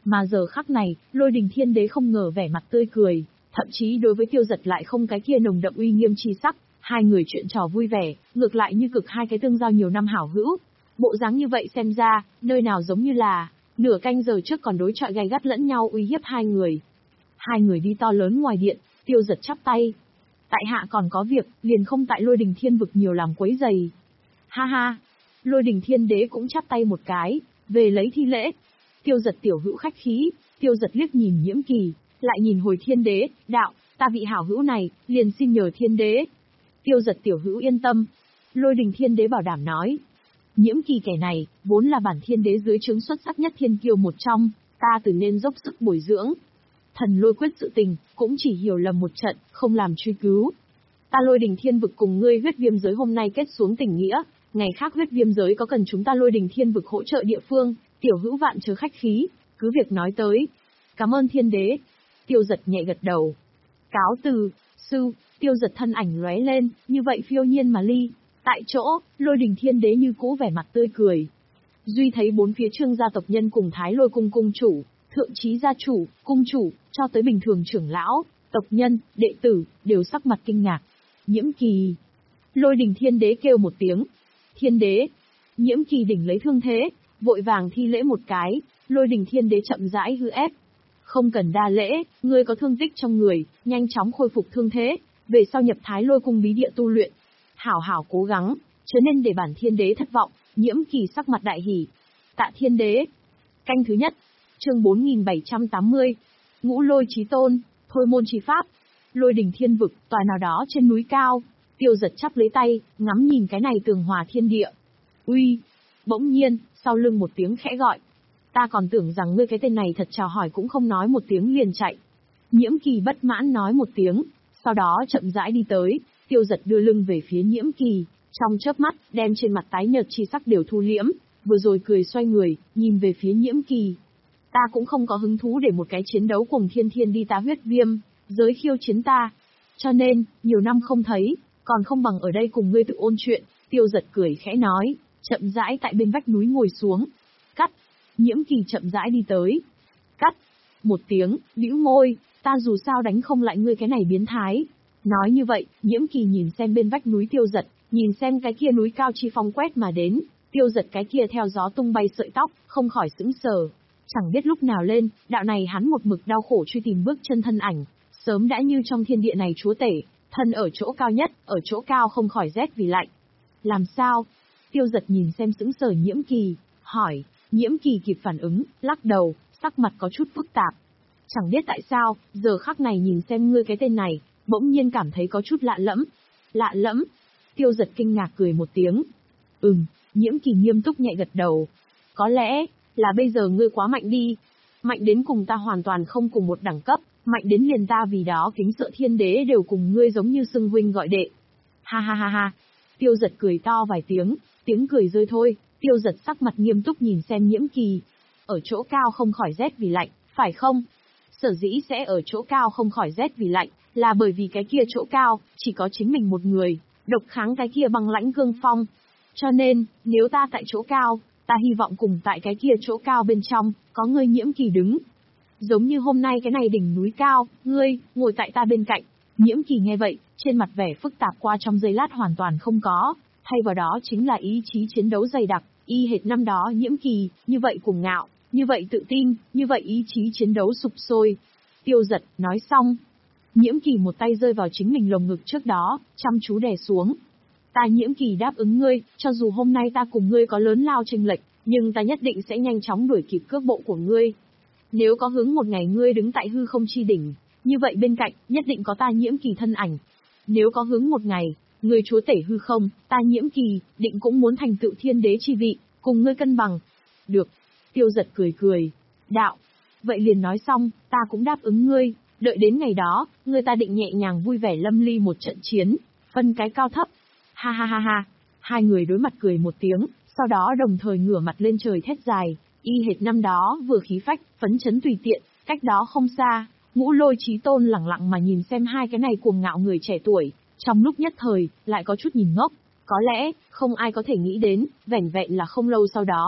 A: Mà giờ khắc này, Lôi Đình Thiên Đế không ngờ vẻ mặt tươi cười, thậm chí đối với Tiêu Giật lại không cái kia nồng đậm uy nghiêm chi sắc, hai người chuyện trò vui vẻ, ngược lại như cực hai cái tương giao nhiều năm hảo hữu. Bộ dáng như vậy xem ra, nơi nào giống như là, nửa canh giờ trước còn đối chọi gay gắt lẫn nhau uy hiếp hai người. Hai người đi to lớn ngoài điện, Tiêu Giật chắp tay. Tại hạ còn có việc, liền không tại Lôi Đình Thiên vực nhiều làm quấy giày. Ha ha, Lôi Đình Thiên Đế cũng chắp tay một cái, về lấy thi lễ. Tiêu Giật tiểu hữu khách khí, Tiêu Giật liếc nhìn Nhiễm Kỳ, lại nhìn hồi Thiên Đế, đạo, ta vị hảo hữu này, liền xin nhờ Thiên Đế. Tiêu Giật tiểu hữu yên tâm. Lôi Đình Thiên Đế bảo đảm nói. Nhiễm Kỳ kẻ này, vốn là bản Thiên Đế dưới trướng xuất sắc nhất thiên kiêu một trong, ta từ nên dốc sức bồi dưỡng. Thần Lôi quyết sự tình, cũng chỉ hiểu lầm một trận, không làm truy cứu. Ta Lôi Đình Thiên vực cùng ngươi huyết viêm giới hôm nay kết xuống tình nghĩa, ngày khác huyết viêm giới có cần chúng ta Lôi Đình Thiên vực hỗ trợ địa phương, tiểu hữu vạn chớ khách khí, cứ việc nói tới. Cảm ơn Thiên Đế. Tiêu Giật nhẹ gật đầu. Cáo từ, sư, Tiêu Giật thân ảnh lóe lên, như vậy phiêu nhiên mà ly. Tại chỗ, Lôi Đình Thiên Đế như cũ vẻ mặt tươi cười. Duy thấy bốn phía Trương gia tộc nhân cùng Thái Lôi cung cung chủ, thượng chí gia chủ, cung chủ, cho tới bình thường trưởng lão, tộc nhân, đệ tử, đều sắc mặt kinh ngạc. Nhiễm Kỳ. Lôi Đình Thiên Đế kêu một tiếng. Thiên Đế. Nhiễm Kỳ đỉnh lấy thương thế, vội vàng thi lễ một cái, Lôi Đình Thiên Đế chậm rãi hư ép. Không cần đa lễ, ngươi có thương tích trong người, nhanh chóng khôi phục thương thế, về sau nhập Thái Lôi cung bí địa tu luyện. Hảo hảo cố gắng, chớ nên để bản Thiên Đế thất vọng. Nhiễm Kỳ sắc mặt đại hỉ. Tạ Thiên Đế. Canh thứ nhất. Chương bốn nghìn bảy trăm tám mươi. Ngũ Lôi Chí Tôn, thôi môn chi pháp. Lôi Đình Thiên vực, tòa nào đó trên núi cao. Tiêu Giật chắp lấy tay, ngắm nhìn cái này tường hòa thiên địa. Uy. Bỗng nhiên, sau lưng một tiếng khẽ gọi. Ta còn tưởng rằng ngươi cái tên này thật chào hỏi cũng không nói một tiếng liền chạy. Nhiễm Kỳ bất mãn nói một tiếng, sau đó chậm rãi đi tới. Tiêu Giật đưa lưng về phía Nhiễm Kỳ, trong chớp mắt, đem trên mặt tái nhợt chi sắc đều thu liễm, vừa rồi cười xoay người, nhìn về phía Nhiễm Kỳ. Ta cũng không có hứng thú để một cái chiến đấu cùng thiên thiên đi ta huyết viêm, giới khiêu chiến ta. Cho nên, nhiều năm không thấy, còn không bằng ở đây cùng ngươi tự ôn chuyện. Tiêu Giật cười khẽ nói, chậm rãi tại bên vách núi ngồi xuống. Cắt. Nhiễm Kỳ chậm rãi đi tới. Cắt. Một tiếng, bĩu môi, ta dù sao đánh không lại ngươi cái này biến thái. Nói như vậy, Nhiễm Kỳ nhìn xem bên vách núi Tiêu Giật, nhìn xem cái kia núi cao chi phong quét mà đến, Tiêu Giật cái kia theo gió tung bay sợi tóc, không khỏi sững sờ. Chẳng biết lúc nào lên, đạo này hắn một mực đau khổ truy tìm bước chân thân ảnh, sớm đã như trong thiên địa này chúa tể, thân ở chỗ cao nhất, ở chỗ cao không khỏi rét vì lạnh. Làm sao? Tiêu Giật nhìn xem sững sờ Nhiễm Kỳ, hỏi. Nhiễm Kỳ kịp phản ứng, lắc đầu, sắc mặt có chút phức tạp. Chẳng biết tại sao, giờ khắc này nhìn xem ngươi cái tên này, bỗng nhiên cảm thấy có chút lạ lẫm. Lạ lẫm? Tiêu Giật kinh ngạc cười một tiếng. Ừm, Nhiễm Kỳ nghiêm túc nhẹ gật đầu. Có lẽ, là bây giờ ngươi quá mạnh đi. Mạnh đến cùng ta hoàn toàn không cùng một đẳng cấp, mạnh đến liền ta vì đó kính sợ Thiên Đế đều cùng ngươi giống như xưng huynh gọi đệ. Ha ha ha ha. Tiêu Giật cười to vài tiếng, tiếng cười rơi thôi, Tiêu Giật sắc mặt nghiêm túc nhìn xem Nhiễm Kỳ. Ở chỗ cao không khỏi rét vì lạnh, phải không? Sở dĩ sẽ ở chỗ cao không khỏi rét vì lạnh, là bởi vì cái kia chỗ cao, chỉ có chính mình một người, độc kháng cái kia băng lãnh cương phong. Cho nên, nếu ta tại chỗ cao, ta hy vọng cùng tại cái kia chỗ cao bên trong, có ngươi Nhiễm Kỳ đứng. Giống như hôm nay cái này đỉnh núi cao, ngươi, ngồi tại ta bên cạnh. Nhiễm Kỳ nghe vậy, trên mặt vẻ phức tạp qua trong giây lát hoàn toàn không có, thay vào đó chính là ý chí chiến đấu dày đặc, y hệt năm đó Nhiễm Kỳ, như vậy cuồng ngạo, như vậy tự tin, như vậy ý chí chiến đấu sục sôi. Tiêu Giật, nói xong. Nhiễm Kỳ một tay rơi vào chính mình lồng ngực trước đó, chăm chú đè xuống. Ta Nhiễm Kỳ đáp ứng ngươi, cho dù hôm nay ta cùng ngươi có lớn lao chênh lệch, nhưng ta nhất định sẽ nhanh chóng đuổi kịp cước bộ của ngươi. Nếu có hứng một ngày ngươi đứng tại hư không chi đỉnh, như vậy bên cạnh, nhất định có ta Nhiễm Kỳ thân ảnh. Nếu có hứng một ngày, ngươi chúa tể hư không, ta Nhiễm Kỳ, định cũng muốn thành tựu Thiên Đế chi vị, cùng ngươi cân bằng. Được. Tiêu Giật cười cười. Đạo. Vậy liền nói xong, ta cũng đáp ứng ngươi, đợi đến ngày đó, ngươi ta định nhẹ nhàng vui vẻ lâm ly một trận chiến, phân cái cao thấp. Ha ha ha ha. Hai người đối mặt cười một tiếng, sau đó đồng thời ngửa mặt lên trời thét dài, y hệt năm đó vừa khí phách, phấn chấn tùy tiện, cách đó không xa, Ngũ Lôi Chí Tôn lẳng lặng mà nhìn xem hai cái này cuồng ngạo người trẻ tuổi, trong lúc nhất thời, lại có chút nhìn ngốc. Có lẽ, không ai có thể nghĩ đến, vẻn vẹn là không lâu sau đó,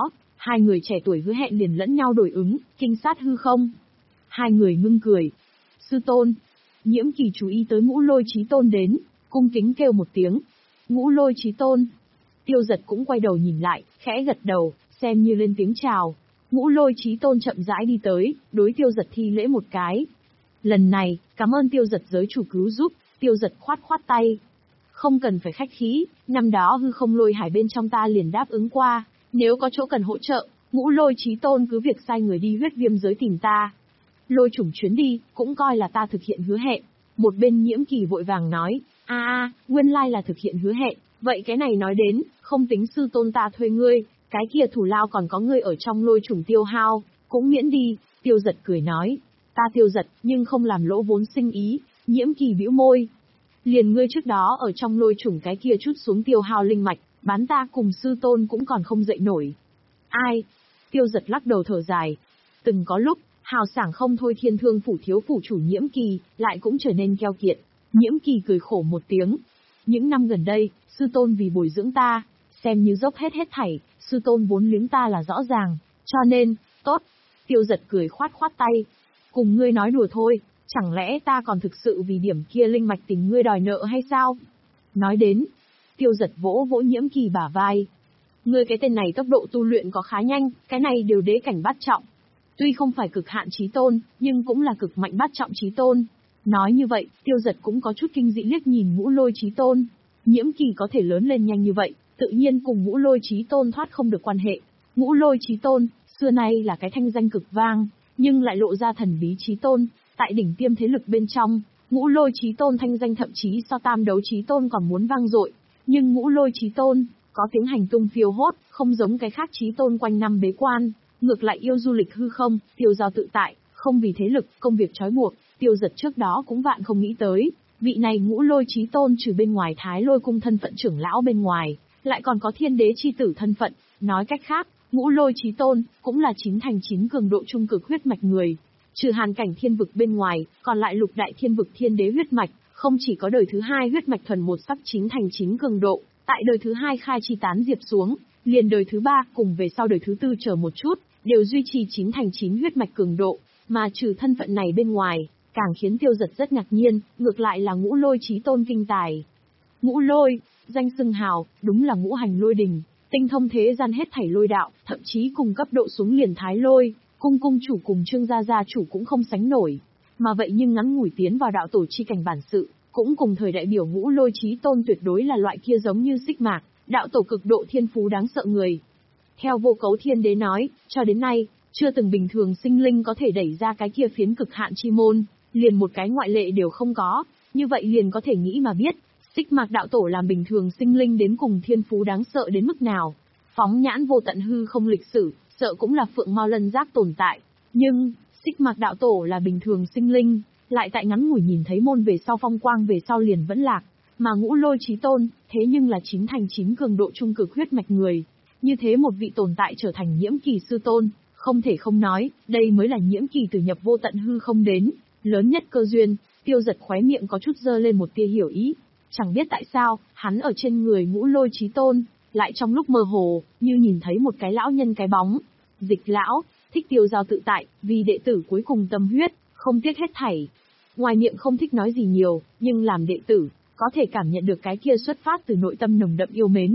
A: Hai người trẻ tuổi hứa hẹn liền lẫn nhau đổi ứng, kinh sát hư không. Hai người ngưng cười. Sư tôn. Nhiễm Kỳ chú ý tới Ngũ Lôi Chí Tôn đến, cung kính kêu một tiếng. Ngũ Lôi Chí Tôn. Tiêu Giật cũng quay đầu nhìn lại, khẽ gật đầu, xem như lên tiếng chào. Ngũ Lôi Chí Tôn chậm rãi đi tới, đối Tiêu Giật thi lễ một cái. Lần này, cảm ơn Tiêu Giật giới chủ cứu giúp. Tiêu Giật khoát khoát tay. Không cần phải khách khí, năm đó hư không lôi hải bên trong ta liền đáp ứng qua, nếu có chỗ cần hỗ trợ, Ngũ Lôi Chí Tôn cứ việc sai người đi huyết viêm giới tìm ta. Lôi chủng chuyến đi, cũng coi là ta thực hiện hứa hẹn. Một bên Nhiễm Kỳ vội vàng nói, a a, nguyên lai là thực hiện hứa hẹn, vậy cái này nói đến, không tính sư tôn ta thuê ngươi, cái kia thủ lao còn có ngươi ở trong lôi chủng tiêu hao, cũng miễn đi. Tiêu Giật cười nói, ta Tiêu Giật, nhưng không làm lỗ vốn sinh ý. Nhiễm Kỳ bĩu môi. Liền ngươi trước đó ở trong lôi chủng cái kia chút xuống tiêu hao linh mạch, bán ta cùng sư tôn cũng còn không dậy nổi. Ai? Tiêu Giật lắc đầu thở dài. Từng có lúc, hào sảng không thôi Thiên Thương phủ thiếu phủ chủ Nhiễm Kỳ, lại cũng trở nên keo kiệt. Nhiễm Kỳ cười khổ một tiếng. Những năm gần đây, sư tôn vì bồi dưỡng ta, xem như dốc hết hết thảy, sư tôn vốn liếng ta là rõ ràng, cho nên, tốt. Tiêu Giật cười khoát khoát tay. Cùng ngươi nói đùa thôi. Chẳng lẽ ta còn thực sự vì điểm kia linh mạch tình ngươi đòi nợ hay sao? Nói đến, Tiêu Giật vỗ vỗ Nhiễm Kỳ bả vai. Ngươi cái tên này tốc độ tu luyện có khá nhanh, cái này đều đế cảnh bát trọng. Tuy không phải cực hạn chí tôn, nhưng cũng là cực mạnh bát trọng chí tôn. Nói như vậy, Tiêu Giật cũng có chút kinh dị liếc nhìn Ngũ Lôi Chí Tôn. Nhiễm Kỳ có thể lớn lên nhanh như vậy, tự nhiên cùng Ngũ Lôi Chí Tôn thoát không được quan hệ. Ngũ Lôi Chí Tôn, xưa nay là cái thanh danh cực vang, nhưng lại lộ ra thần bí Chí Tôn. Tại đỉnh tiêm thế lực bên trong, Ngũ Lôi Chí Tôn thanh danh thậm chí so Tam Đấu Chí Tôn còn muốn vang dội, nhưng Ngũ Lôi Chí Tôn có tiếng hành tung phiêu hốt, không giống cái khác Chí Tôn quanh năm bế quan, ngược lại yêu du lịch hư không, tiêu dao tự tại, không vì thế lực, công việc trói buộc. Tiêu Giật trước đó cũng vạn không nghĩ tới, vị này Ngũ Lôi Chí Tôn trừ bên ngoài Thái Lôi cung thân phận trưởng lão bên ngoài, lại còn có Thiên Đế chi tử thân phận, nói cách khác, Ngũ Lôi Chí Tôn cũng là chín thành chín cường độ trung cực huyết mạch người. Trừ hàn cảnh thiên vực bên ngoài, còn lại lục đại thiên vực thiên đế huyết mạch, không chỉ có đời thứ hai huyết mạch thuần một sắc chín thành chín cường độ, tại đời thứ hai khai chi tán diệp xuống, liền đời thứ ba cùng về sau đời thứ tư chờ một chút, đều duy trì chín thành chín huyết mạch cường độ, mà trừ thân phận này bên ngoài, càng khiến Tiêu Giật rất ngạc nhiên, ngược lại là Ngũ Lôi Chí Tôn kinh tài. Ngũ Lôi, danh xưng hào, đúng là ngũ hành lôi đình, tinh thông thế gian hết thảy lôi đạo, thậm chí cùng cấp độ xuống liền Thái Lôi. Cung cung chủ cùng Trương gia gia chủ cũng không sánh nổi, mà vậy nhưng ngắn ngủi tiến vào đạo tổ chi cảnh bản sự, cũng cùng thời đại biểu Ngũ Lôi Chí Tôn tuyệt đối là loại kia giống như xích mạc, đạo tổ cực độ thiên phú đáng sợ người. Theo Vô Cấu Thiên Đế nói, cho đến nay, chưa từng bình thường sinh linh có thể đẩy ra cái kia phiến cực hạn chi môn, liền một cái ngoại lệ đều không có, như vậy liền có thể nghĩ mà biết, xích mạc đạo tổ làm bình thường sinh linh đến cùng thiên phú đáng sợ đến mức nào. Phóng nhãn vô tận hư không lịch sử, sợ cũng là phượng mao lân giác tồn tại, nhưng, xích mạc đạo tổ là bình thường sinh linh, lại tại ngắn ngủi nhìn thấy môn về sau phong quang về sau liền vẫn lạc, mà Ngũ Lôi Chí Tôn, thế nhưng là chín thành chín cường độ trung cực huyết mạch người. Như thế một vị tồn tại trở thành Nhiễm Kỳ sư tôn, không thể không nói, đây mới là Nhiễm Kỳ từ nhập vô tận hư không đến, lớn nhất cơ duyên. Tiêu Giật khóe miệng có chút dơ lên một tia hiểu ý, chẳng biết tại sao, hắn ở trên người Ngũ Lôi Chí Tôn, lại trong lúc mơ hồ, như nhìn thấy một cái lão nhân cái bóng. Dịch lão, thích tiêu dao tự tại, vì đệ tử cuối cùng tâm huyết, không tiếc hết thảy. Ngoài miệng không thích nói gì nhiều, nhưng làm đệ tử, có thể cảm nhận được cái kia xuất phát từ nội tâm nồng đậm yêu mến.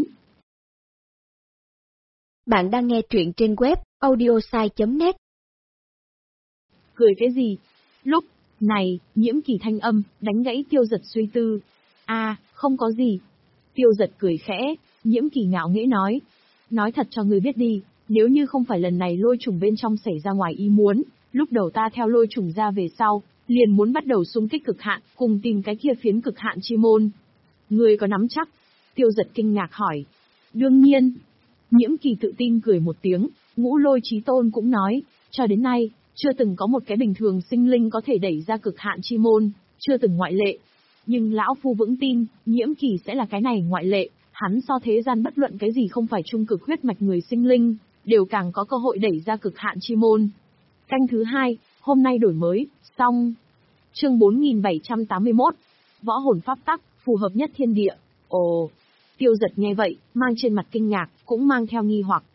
B: Bạn đang nghe truyện trên web audiosai chấm net.
A: Cười cái gì? Lúc này, Nhiễm Kỳ thanh âm, đánh gãy Tiêu Giật suy tư. À, không có gì. Tiêu Giật cười khẽ, Nhiễm Kỳ ngạo nghễ nói. Nói thật cho ngươi biết đi, nếu như không phải lần này lôi trùng bên trong xảy ra ngoài ý muốn, lúc đầu ta theo lôi trùng ra về sau, liền muốn bắt đầu xung kích cực hạn, cùng tìm cái kia phiến cực hạn chi môn. Ngươi có nắm chắc? Tiêu Giật kinh ngạc hỏi. Đương nhiên. Nhiễm Kỳ tự tin cười một tiếng, Ngũ Lôi Chí Tôn cũng nói, cho đến nay, chưa từng có một cái bình thường sinh linh có thể đẩy ra cực hạn chi môn, chưa từng ngoại lệ. Nhưng lão phu vững tin, Nhiễm Kỳ sẽ là cái này ngoại lệ, hắn so thế gian bất luận cái gì không phải trung cực huyết mạch người sinh linh, đều càng có cơ hội đẩy ra cực hạn chi môn. Canh thứ hai, hôm nay đổi mới, xong. Chương bốn nghìn bảy trăm tám mươi mốt, Võ hồn pháp tắc, phù hợp nhất thiên địa. Ồ, Tiêu Giật nghe vậy, mang trên mặt kinh ngạc, cũng mang theo nghi hoặc.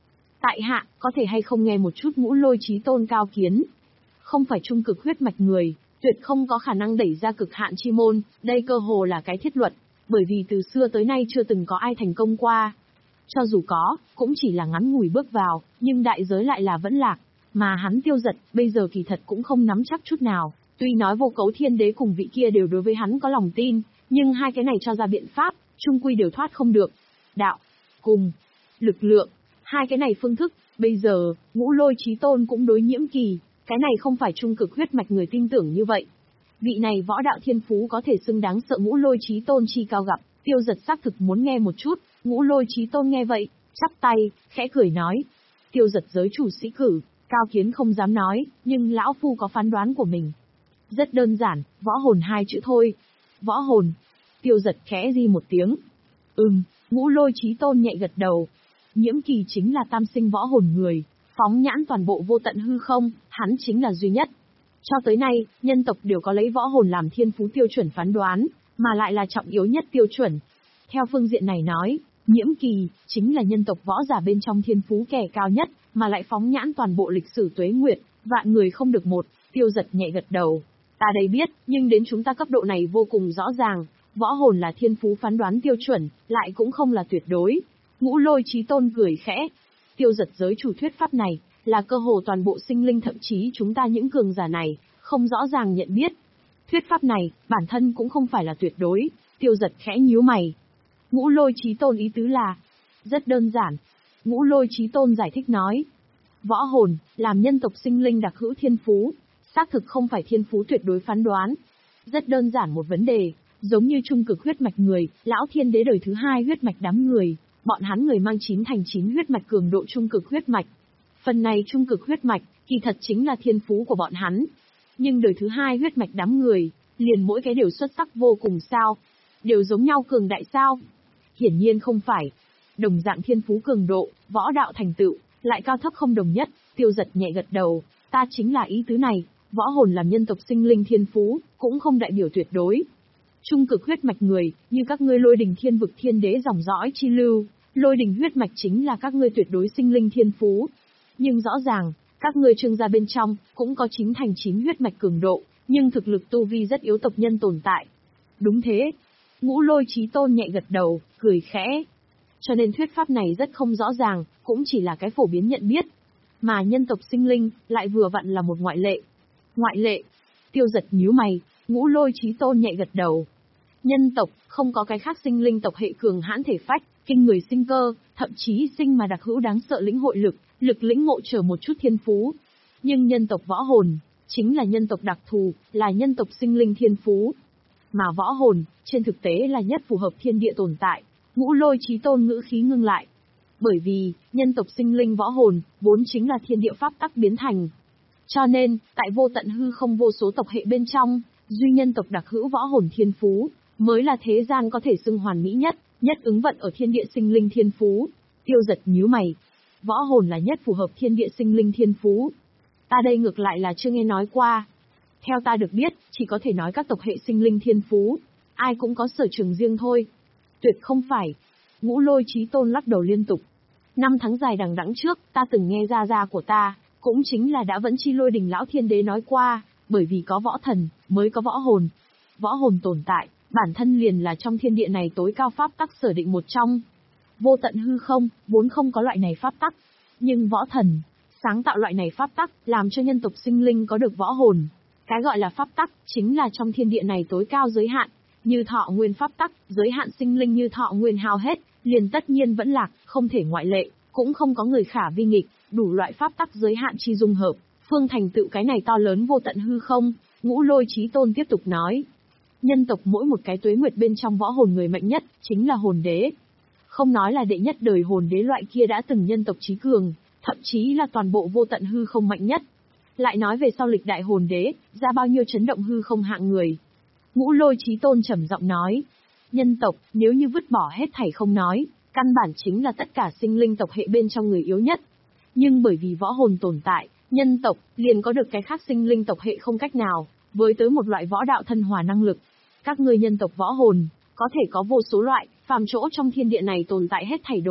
A: Tại hạ, có thể hay không nghe một chút Ngũ Lôi Chí Tôn cao kiến. Không phải trung cực huyết mạch người, tuyệt không có khả năng đẩy ra cực hạn chi môn, đây cơ hồ là cái thiết luật, bởi vì từ xưa tới nay chưa từng có ai thành công qua. Cho dù có, cũng chỉ là ngắn ngủi bước vào, nhưng đại giới lại là vẫn lạc, mà hắn Tiêu Giật, bây giờ kỳ thật cũng không nắm chắc chút nào, tuy nói Vô Cấu Thiên Đế cùng vị kia đều đối với hắn có lòng tin, nhưng hai cái này cho ra biện pháp, chung quy đều thoát không được. Đạo, cùng, lực lượng, hai cái này phương thức, bây giờ, Ngũ Lôi Chí Tôn cũng đối nhiễm kỳ, cái này không phải trung cực huyết mạch người tin tưởng như vậy. Vị này võ đạo thiên phú có thể xưng đáng sợ Ngũ Lôi Chí Tôn chi cao gặp, Tiêu Giật xác thực muốn nghe một chút, Ngũ Lôi Chí Tôn nghe vậy, chắp tay, khẽ cười nói. Tiêu Giật giới chủ sĩ cử, cao kiến không dám nói, nhưng lão phu có phán đoán của mình. Rất đơn giản, võ hồn hai chữ thôi. Võ hồn. Tiêu Giật khẽ di một tiếng. Ừm, Ngũ Lôi Chí Tôn nhẹ gật đầu. Nhiễm kỳ chính là tam sinh võ hồn người, phóng nhãn toàn bộ vô tận hư không, hắn chính là duy nhất. Cho tới nay, nhân tộc đều có lấy võ hồn làm thiên phú tiêu chuẩn phán đoán, mà lại là trọng yếu nhất tiêu chuẩn. Theo phương diện này nói, nhiễm kỳ, chính là nhân tộc võ giả bên trong thiên phú kẻ cao nhất, mà lại phóng nhãn toàn bộ lịch sử tuế nguyệt, vạn người không được một. Tiêu Giật nhẹ gật đầu. Ta đây biết, nhưng đến chúng ta cấp độ này vô cùng rõ ràng, võ hồn là thiên phú phán đoán tiêu chuẩn, lại cũng không là tuyệt đối. Ngũ Lôi Chí Tôn cười khẽ. Tiêu Giật giới chủ thuyết pháp này, là cơ hồ toàn bộ sinh linh thậm chí chúng ta những cường giả này, không rõ ràng nhận biết. Thuyết pháp này, bản thân cũng không phải là tuyệt đối, Tiêu Giật khẽ nhíu mày. Ngũ Lôi Chí Tôn ý tứ là, rất đơn giản. Ngũ Lôi Chí Tôn giải thích nói, võ hồn, làm nhân tộc sinh linh đặc hữu thiên phú, xác thực không phải thiên phú tuyệt đối phán đoán. Rất đơn giản một vấn đề, giống như trung cực huyết mạch người, lão thiên đế đời thứ hai huyết mạch đám người, bọn hắn người mang chín thành chín huyết mạch cường độ trung cực huyết mạch. Phần này trung cực huyết mạch, kỳ thật chính là thiên phú của bọn hắn. Nhưng đời thứ hai huyết mạch đám người, liền mỗi cái đều xuất sắc vô cùng sao? Đều giống nhau cường đại sao? Hiển nhiên không phải. Đồng dạng thiên phú cường độ, võ đạo thành tựu, lại cao thấp không đồng nhất. Tiêu Giật nhẹ gật đầu, ta chính là ý tứ này, võ hồn làm nhân tộc sinh linh thiên phú, cũng không đại biểu tuyệt đối. Trung cực huyết mạch người, như các ngươi Lôi Đình Thiên Vực Thiên Đế dòng dõi chi lưu, Lôi Đình huyết mạch chính là các ngươi tuyệt đối sinh linh thiên phú. Nhưng rõ ràng, các ngươi Trương gia bên trong, cũng có chín thành chín huyết mạch cường độ, nhưng thực lực tu vi rất yếu tộc nhân tồn tại. Đúng thế. Ngũ Lôi Chí Tôn nhẹ gật đầu, cười khẽ. Cho nên thuyết pháp này rất không rõ ràng, cũng chỉ là cái phổ biến nhận biết. Mà nhân tộc sinh linh, lại vừa vặn là một ngoại lệ. Ngoại lệ. Tiêu Giật nhíu mày, Ngũ Lôi Chí Tôn nhẹ gật đầu. Nhân tộc, không có cái khác sinh linh tộc hệ cường hãn thể phách, kinh người sinh cơ, thậm chí sinh mà đặc hữu đáng sợ lĩnh hội lực, lực lĩnh ngộ trở một chút thiên phú. Nhưng nhân tộc võ hồn, chính là nhân tộc đặc thù, là nhân tộc sinh linh thiên phú. Mà võ hồn, trên thực tế là nhất phù hợp thiên địa tồn tại. Ngũ Lôi Chí Tôn ngữ khí ngưng lại. Bởi vì, nhân tộc sinh linh võ hồn, vốn chính là thiên địa pháp tắc biến thành. Cho nên, tại vô tận hư không vô số tộc hệ bên trong, duy nhân tộc đặc hữu võ hồn thiên phú, mới là thế gian có thể xưng hoàn mỹ nhất, nhất ứng vận ở thiên địa sinh linh thiên phú. Tiêu Giật nhíu mày. Võ hồn là nhất phù hợp thiên địa sinh linh thiên phú. Ta đây ngược lại là chưa nghe nói qua. Theo ta được biết, chỉ có thể nói các tộc hệ sinh linh thiên phú. Ai cũng có sở trường riêng thôi. Tuyệt không phải. Ngũ Lôi Chí Tôn lắc đầu liên tục. Năm tháng dài đằng đẵng trước, ta từng nghe gia gia của ta, cũng chính là đã vẫn chi Lôi Đình Lão Thiên Đế nói qua, bởi vì có võ thần, mới có võ hồn. Võ hồn tồn tại, bản thân liền là trong thiên địa này tối cao pháp tắc sở định một trong. Vô tận hư không, vốn không có loại này pháp tắc. Nhưng võ thần, sáng tạo loại này pháp tắc, làm cho nhân tộc sinh linh có được võ hồn. Cái gọi là pháp tắc, chính là trong thiên địa này tối cao giới hạn. Như thọ nguyên pháp tắc, giới hạn sinh linh như thọ nguyên hao hết, liền tất nhiên vẫn lạc, không thể ngoại lệ, cũng không có người khả vi nghịch, đủ loại pháp tắc giới hạn chi dung hợp, phương thành tựu cái này to lớn vô tận hư không. Ngũ Lôi Chí Tôn tiếp tục nói. Nhân tộc mỗi một cái tuế nguyệt bên trong võ hồn người mạnh nhất, chính là hồn đế. Không nói là đệ nhất đời hồn đế loại kia đã từng nhân tộc trí cường, thậm chí là toàn bộ vô tận hư không mạnh nhất. Lại nói về sau lịch đại hồn đế, ra bao nhiêu chấn động hư không hạng người. Ngũ Lôi Chí Tôn trầm giọng nói. Nhân tộc, nếu như vứt bỏ hết thảy không nói, căn bản chính là tất cả sinh linh tộc hệ bên trong người yếu nhất. Nhưng bởi vì võ hồn tồn tại, nhân tộc, liền có được cái khác sinh linh tộc hệ không cách nào, với tới một loại võ đạo thân hòa năng lực. Các ngươi nhân tộc võ hồn, có thể có vô số loại, phàm chỗ trong thiên địa này tồn tại hết thảy đồ vật,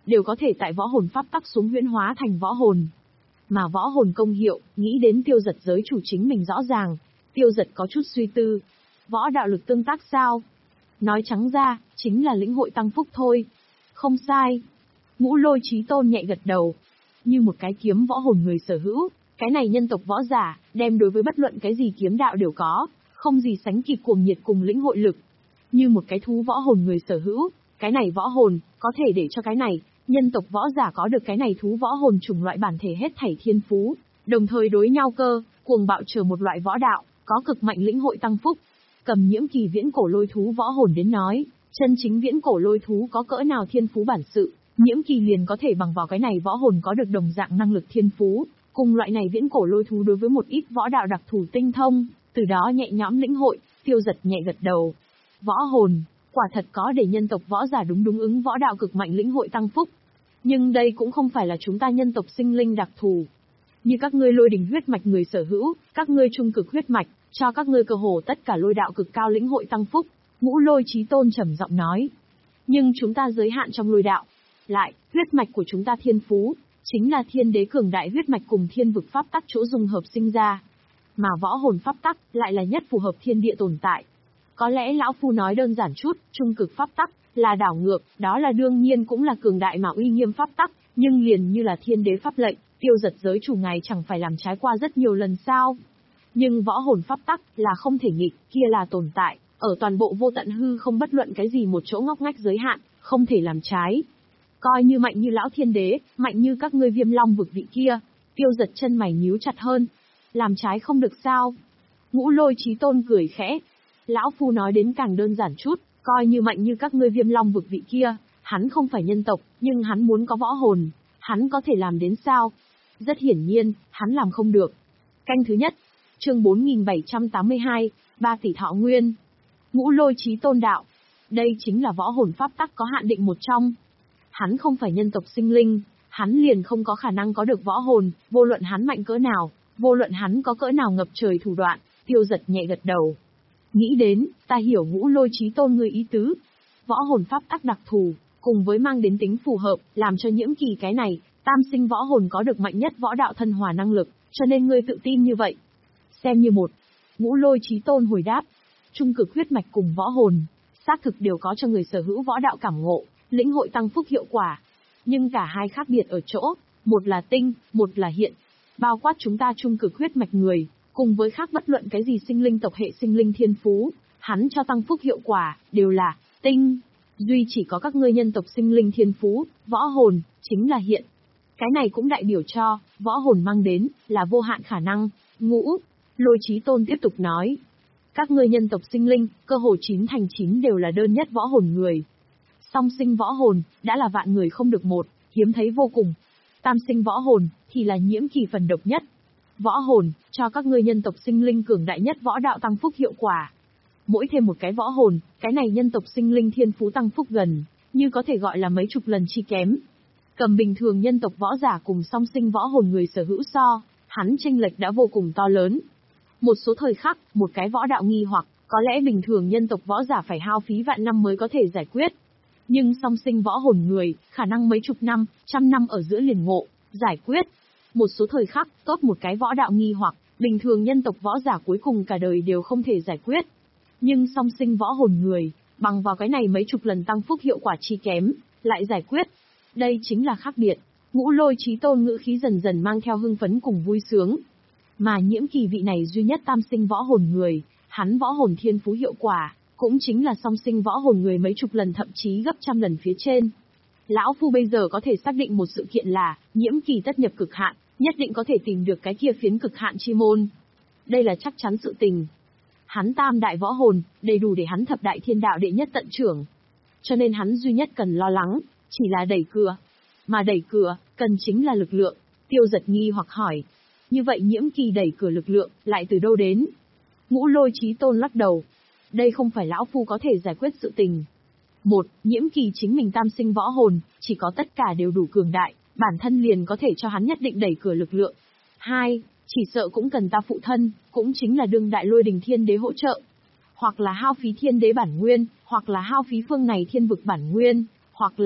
A: đều có thể tại võ hồn pháp tắc xuống huyễn hóa thành võ hồn. Mà võ hồn công hiệu, nghĩ đến Tiêu Giật giới chủ chính mình rõ ràng, Tiêu Giật có chút suy tư. Võ đạo lực tương tác sao? Nói trắng ra, chính là lĩnh hội tăng phúc thôi. Không sai. Ngũ Lôi Chí Tôn nhẹ gật đầu. Như một cái kiếm võ hồn người sở hữu, cái này nhân tộc võ giả, đem đối với bất luận cái gì kiếm đạo đều có, không gì sánh kịp cuồng nhiệt cùng lĩnh hội lực. Như một cái thú võ hồn người sở hữu, cái này võ hồn, có thể để cho cái này, nhân tộc võ giả có được cái này thú võ hồn chủng loại bản thể hết thảy thiên phú, đồng thời đối nhau cơ, cuồng bạo chờ một loại võ đạo, có cực mạnh lĩnh hội tăng phúc. Cầm Nhiễm Kỳ viễn cổ lôi thú võ hồn đến nói, chân chính viễn cổ lôi thú có cỡ nào thiên phú bản sự, Nhiễm Kỳ liền có thể bằng vào cái này võ hồn có được đồng dạng năng lực thiên phú, cùng loại này viễn cổ lôi thú đối với một ít võ đạo đặc thù tinh thông, từ đó nhẹ nhõm lĩnh hội. Tiêu Giật nhẹ gật đầu. Võ hồn, quả thật có để nhân tộc võ giả đúng đúng ứng võ đạo cực mạnh lĩnh hội tăng phúc. Nhưng đây cũng không phải là chúng ta nhân tộc sinh linh đặc thù. Như các ngươi lôi đình huyết mạch người sở hữu, các ngươi trung cực huyết mạch, cho các ngươi cơ hồ tất cả lôi đạo cực cao lĩnh hội tăng phúc. Ngũ Lôi Chí Tôn trầm giọng nói. Nhưng chúng ta giới hạn trong lôi đạo. Lại, huyết mạch của chúng ta thiên phú, chính là thiên đế cường đại huyết mạch cùng thiên vực pháp tắc chỗ dung hợp sinh ra. Mà võ hồn pháp tắc lại là nhất phù hợp thiên địa tồn tại. Có lẽ lão phu nói đơn giản chút, trung cực pháp tắc là đảo ngược, đó là đương nhiên cũng là cường đại mà uy nghiêm pháp tắc, nhưng liền như là thiên đế pháp lệnh, Tiêu Giật giới chủ ngài chẳng phải làm trái qua rất nhiều lần sao? Nhưng võ hồn pháp tắc là không thể nghịch, kia là tồn tại, ở toàn bộ vô tận hư không bất luận cái gì một chỗ ngóc ngách giới hạn, không thể làm trái. Coi như mạnh như lão thiên đế, mạnh như các ngươi Viêm Long vực vị kia, Tiêu Giật chân mày nhíu chặt hơn. Làm trái không được sao? Ngũ Lôi Chí Tôn cười khẽ. Lão phu nói đến càng đơn giản chút, coi như mạnh như các ngươi Viêm Long vực vị kia, hắn không phải nhân tộc, nhưng hắn muốn có võ hồn, hắn có thể làm đến sao? Rất hiển nhiên, hắn làm không được. Canh thứ nhất, chương bốn nghìn bảy trăm tám mươi hai, ba tỷ thọ nguyên. Ngũ Lôi Chí Tôn đạo. Đây chính là võ hồn pháp tắc có hạn định một trong. Hắn không phải nhân tộc sinh linh, hắn liền không có khả năng có được võ hồn, vô luận hắn mạnh cỡ nào, vô luận hắn có cỡ nào ngập trời thủ đoạn. Tiêu Giật nhẹ gật đầu. Nghĩ đến, ta hiểu Ngũ Lôi Chí Tôn ngươi ý tứ. Võ hồn pháp tắc đặc thù, cùng với mang đến tính phù hợp, làm cho Nhiễm Kỳ cái này, tam sinh võ hồn có được mạnh nhất võ đạo thân hòa năng lực, cho nên ngươi tự tin như vậy. Xem như một. Ngũ Lôi Chí Tôn hồi đáp. Trung cực huyết mạch cùng võ hồn, xác thực đều có cho người sở hữu võ đạo cảm ngộ, lĩnh hội tăng phúc hiệu quả. Nhưng cả hai khác biệt ở chỗ, một là tinh, một là hiện. Bao quát chúng ta trung cực huyết mạch người, cùng với khác bất luận cái gì sinh linh tộc hệ sinh linh thiên phú, hắn cho tăng phúc hiệu quả, đều là tinh. Duy chỉ có các ngươi nhân tộc sinh linh thiên phú, võ hồn, chính là hiện. Cái này cũng đại biểu cho, võ hồn mang đến, là vô hạn khả năng. Ngũ Lôi Chí Tôn tiếp tục nói. Các ngươi nhân tộc sinh linh, cơ hồ chín thành chín đều là đơn nhất võ hồn người. Song sinh võ hồn, đã là vạn người không được một, hiếm thấy vô cùng. Tam sinh võ hồn, thì là Nhiễm Kỳ phần độc nhất. Võ hồn, cho các ngươi nhân tộc sinh linh cường đại nhất võ đạo tăng phúc hiệu quả. Mỗi thêm một cái võ hồn, cái này nhân tộc sinh linh thiên phú tăng phúc gần, như có thể gọi là mấy chục lần chi kém. Cầm bình thường nhân tộc võ giả cùng song sinh võ hồn người sở hữu so, hắn chênh lệch đã vô cùng to lớn. Một số thời khắc, một cái võ đạo nghi hoặc, có lẽ bình thường nhân tộc võ giả phải hao phí vạn năm mới có thể giải quyết. Nhưng song sinh võ hồn người, khả năng mấy chục năm, trăm năm ở giữa liền ngộ, giải quyết. Một số thời khắc, tốt một cái võ đạo nghi hoặc, bình thường nhân tộc võ giả cuối cùng cả đời đều không thể giải quyết. Nhưng song sinh võ hồn người, bằng vào cái này mấy chục lần tăng phúc hiệu quả chi kém, lại giải quyết. Đây chính là khác biệt. Ngũ Lôi Chí Tôn ngữ khí dần dần mang theo hưng phấn cùng vui sướng. Mà Nhiễm Kỳ vị này duy nhất tam sinh võ hồn người, hắn võ hồn thiên phú hiệu quả, cũng chính là song sinh võ hồn người mấy chục lần thậm chí gấp trăm lần phía trên. Lão Phu bây giờ có thể xác định một sự kiện là, Nhiễm Kỳ tất nhập cực hạn, nhất định có thể tìm được cái kia phiến cực hạn chi môn. Đây là chắc chắn sự tình. Hắn tam đại võ hồn, đầy đủ để hắn thập đại thiên đạo đệ nhất tận trưởng. Cho nên hắn duy nhất cần lo lắng, chỉ là đẩy cửa. Mà đẩy cửa, cần chính là lực lượng. Tiêu Giật nghi hoặc hỏi. Như vậy Nhiễm Kỳ đẩy cửa lực lượng, lại từ đâu đến? Ngũ Lôi Chí Tôn lắc đầu. Đây không phải lão phu có thể giải quyết sự tình. Một, Nhiễm Kỳ chính mình tam sinh võ hồn, chỉ có tất cả đều đủ cường đại, bản thân liền có thể cho hắn nhất định đẩy cửa lực lượng. Hai, chỉ sợ cũng cần ta phụ thân, cũng chính là đương đại lôi đình thiên đế hỗ trợ. Hoặc là hao phí thiên đế bản nguyên, hoặc là hao phí phương này thiên vực bản nguyên, hoặc là,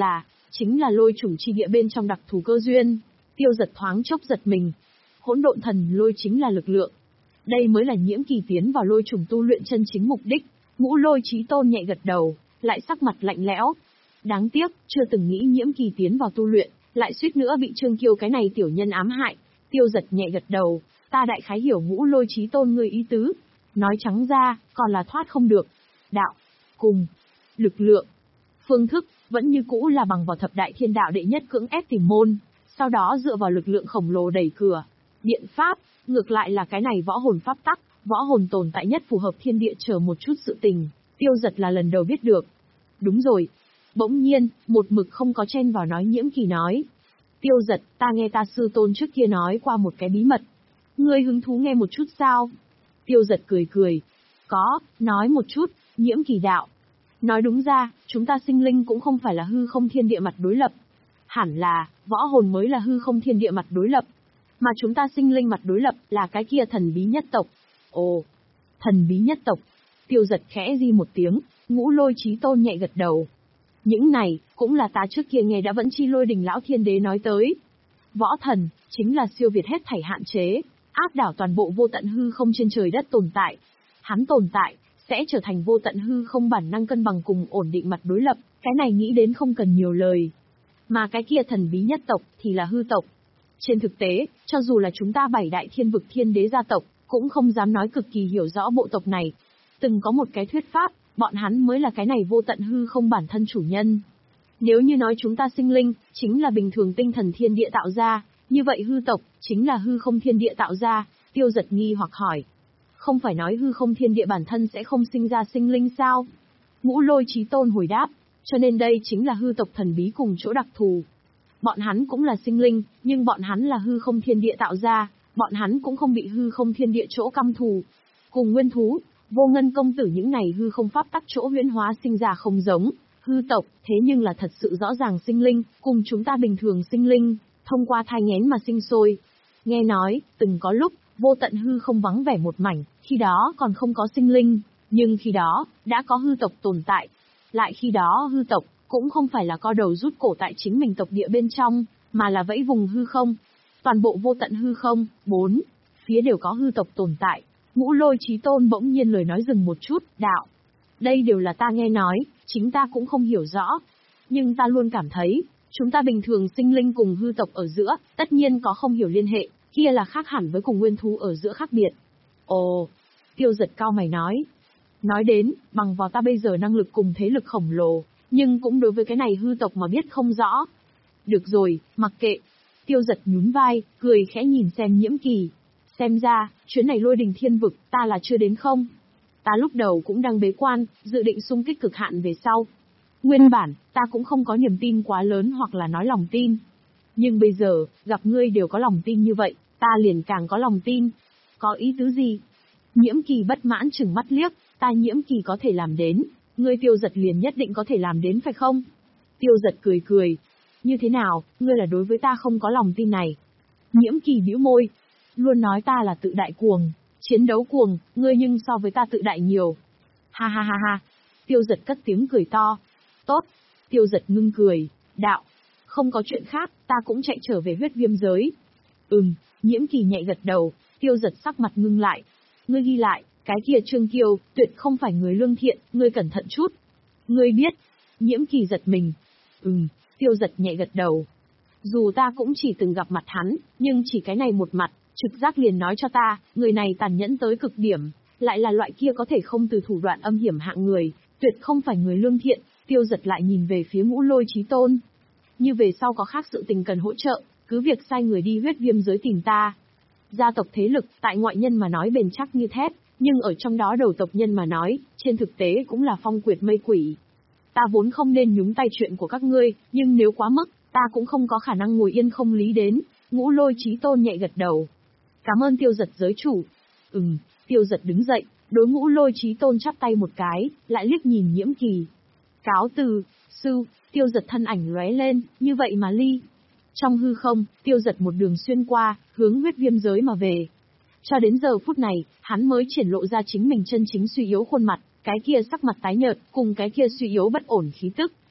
A: chính là lôi chủng chi địa bên trong đặc thù cơ duyên. Tiêu Giật thoáng chốc giật mình. Hỗn độn thần lôi chính là lực lượng. Đây mới là Nhiễm Kỳ tiến vào lôi chủng tu luyện chân chính mục đích. Ngũ Lôi Chí Tôn nhẹ gật đầu, lại sắc mặt lạnh lẽo. Đáng tiếc, chưa từng nghĩ Nhiễm Kỳ tiến vào tu luyện, lại suýt nữa bị Trương Kiêu cái này tiểu nhân ám hại. Tiêu Giật nhẹ gật đầu, ta đại khái hiểu Ngũ Lôi Chí Tôn ngươi ý tứ. Nói trắng ra, còn là thoát không được. Đạo, cùng, lực lượng, phương thức, vẫn như cũ là bằng vào thập đại thiên đạo đệ nhất cưỡng ép tìm môn, sau đó dựa vào lực lượng khổng lồ đẩy cửa. Biện pháp, ngược lại là cái này võ hồn pháp tắc, võ hồn tồn tại nhất phù hợp thiên địa chờ một chút sự tình, Tiêu Giật là lần đầu biết được. Đúng rồi. Bỗng nhiên, một mực không có chen vào nói Nhiễm Kỳ nói. Tiêu Giật, ta nghe ta sư tôn trước kia nói qua một cái bí mật. Ngươi hứng thú nghe một chút sao? Tiêu Giật cười cười. Có, nói một chút, Nhiễm Kỳ đạo. Nói đúng ra, chúng ta sinh linh cũng không phải là hư không thiên địa mặt đối lập. Hẳn là, võ hồn mới là hư không thiên địa mặt đối lập. Mà chúng ta sinh linh mặt đối lập là cái kia thần bí nhất tộc. Ồ, thần bí nhất tộc. Tiêu Giật khẽ di một tiếng, Ngũ Lôi Chí Tôn nhẹ gật đầu. Những này, cũng là ta trước kia nghe đã vẫn chi Lôi Đình Lão Thiên Đế nói tới. Võ thần, chính là siêu việt hết thảy hạn chế, áp đảo toàn bộ vô tận hư không trên trời đất tồn tại. Hắn tồn tại, sẽ trở thành vô tận hư không bản năng cân bằng cùng ổn định mặt đối lập, cái này nghĩ đến không cần nhiều lời. Mà cái kia thần bí nhất tộc, thì là hư tộc. Trên thực tế, cho dù là chúng ta bảy đại thiên vực thiên đế gia tộc, cũng không dám nói cực kỳ hiểu rõ bộ tộc này. Từng có một cái thuyết pháp, bọn hắn mới là cái này vô tận hư không bản thân chủ nhân. Nếu như nói chúng ta sinh linh, chính là bình thường tinh thần thiên địa tạo ra, như vậy hư tộc, chính là hư không thiên địa tạo ra. Tiêu Giật nghi hoặc hỏi. Không phải nói hư không thiên địa bản thân sẽ không sinh ra sinh linh sao? Ngũ Lôi Chí Tôn hồi đáp, cho nên đây chính là hư tộc thần bí cùng chỗ đặc thù. Bọn hắn cũng là sinh linh, nhưng bọn hắn là hư không thiên địa tạo ra, bọn hắn cũng không bị hư không thiên địa chỗ căm thù. Cùng nguyên thú, Vô Ngân công tử những này hư không pháp tắc chỗ huyễn hóa sinh ra không giống, hư tộc, thế nhưng là thật sự rõ ràng sinh linh, cùng chúng ta bình thường sinh linh, thông qua thai nghén mà sinh sôi. Nghe nói, từng có lúc, vô tận hư không vắng vẻ một mảnh, khi đó còn không có sinh linh, nhưng khi đó, đã có hư tộc tồn tại. Lại khi đó hư tộc, cũng không phải là co đầu rút cổ tại chính mình tộc địa bên trong, mà là vẫy vùng hư không. Toàn bộ vô tận hư không, bốn phía đều có hư tộc tồn tại. Ngũ Lôi Chí Tôn bỗng nhiên lời nói dừng một chút, đạo. Đây đều là ta nghe nói, chính ta cũng không hiểu rõ. Nhưng ta luôn cảm thấy, chúng ta bình thường sinh linh cùng hư tộc ở giữa, tất nhiên có không hiểu liên hệ, kia là khác hẳn với cùng nguyên thú ở giữa khác biệt. Ồ, Tiêu Giật cao mày nói. Nói đến, bằng vào ta bây giờ năng lực cùng thế lực khổng lồ, nhưng cũng đối với cái này hư tộc mà biết không rõ. Được rồi, mặc kệ. Tiêu Giật nhún vai, cười khẽ nhìn xem Nhiễm Kỳ. Xem ra, chuyến này Lôi Đình Thiên Vực, ta là chưa đến không? Ta lúc đầu cũng đang bế quan, dự định xung kích cực hạn về sau. Nguyên bản, ta cũng không có niềm tin quá lớn hoặc là nói lòng tin. Nhưng bây giờ, gặp ngươi đều có lòng tin như vậy, ta liền càng có lòng tin. Có ý tứ gì? Nhiễm Kỳ bất mãn chừng mắt liếc, ta Nhiễm Kỳ có thể làm đến, ngươi Tiêu Giật liền nhất định có thể làm đến phải không? Tiêu Giật cười cười. Như thế nào, ngươi là đối với ta không có lòng tin này? Nhiễm Kỳ bĩu môi. Luôn nói ta là tự đại cuồng, chiến đấu cuồng, ngươi nhưng so với ta tự đại nhiều. Ha ha ha ha. Tiêu Giật cất tiếng cười to. Tốt. Tiêu Giật ngưng cười, đạo. Không có chuyện khác, ta cũng chạy trở về huyết viêm giới. Ừm, Nhiễm Kỳ nhẹ gật đầu, Tiêu Giật sắc mặt ngưng lại. Ngươi ghi lại, cái kia Trương Kiêu, tuyệt không phải người lương thiện, ngươi cẩn thận chút. Ngươi biết. Nhiễm Kỳ giật mình. Ừm, Tiêu Giật nhẹ gật đầu. Dù ta cũng chỉ từng gặp mặt hắn, nhưng chỉ cái này một mặt, trực giác liền nói cho ta, người này tàn nhẫn tới cực điểm, lại là loại kia có thể không từ thủ đoạn âm hiểm hạng người, tuyệt không phải người lương thiện. Tiêu Giật lại nhìn về phía Ngũ Lôi Chí Tôn. Như về sau có khác sự tình cần hỗ trợ, cứ việc sai người đi huyết viêm giới tìm ta. Gia tộc thế lực, tại ngoại nhân mà nói bền chắc như thép, nhưng ở trong đó đầu tộc nhân mà nói, trên thực tế cũng là phong quyệt mây quỷ. Ta vốn không nên nhúng tay chuyện của các ngươi, nhưng nếu quá mức, ta cũng không có khả năng ngồi yên không lý đến. Ngũ Lôi Chí Tôn nhẹ gật đầu. Cảm ơn Tiêu Giật giới chủ. Ừm, Tiêu Giật đứng dậy, đối Ngũ Lôi Chí Tôn chắp tay một cái, lại liếc nhìn Nhiễm Kỳ. Cáo từ, sư. Tiêu Giật thân ảnh lóe lên, như vậy mà ly. Trong hư không, Tiêu Giật một đường xuyên qua, hướng huyết viêm giới mà về. Cho đến giờ phút này, hắn mới triển lộ ra chính mình chân chính suy yếu khuôn mặt, cái kia sắc mặt tái nhợt, cùng cái kia suy yếu bất ổn khí tức.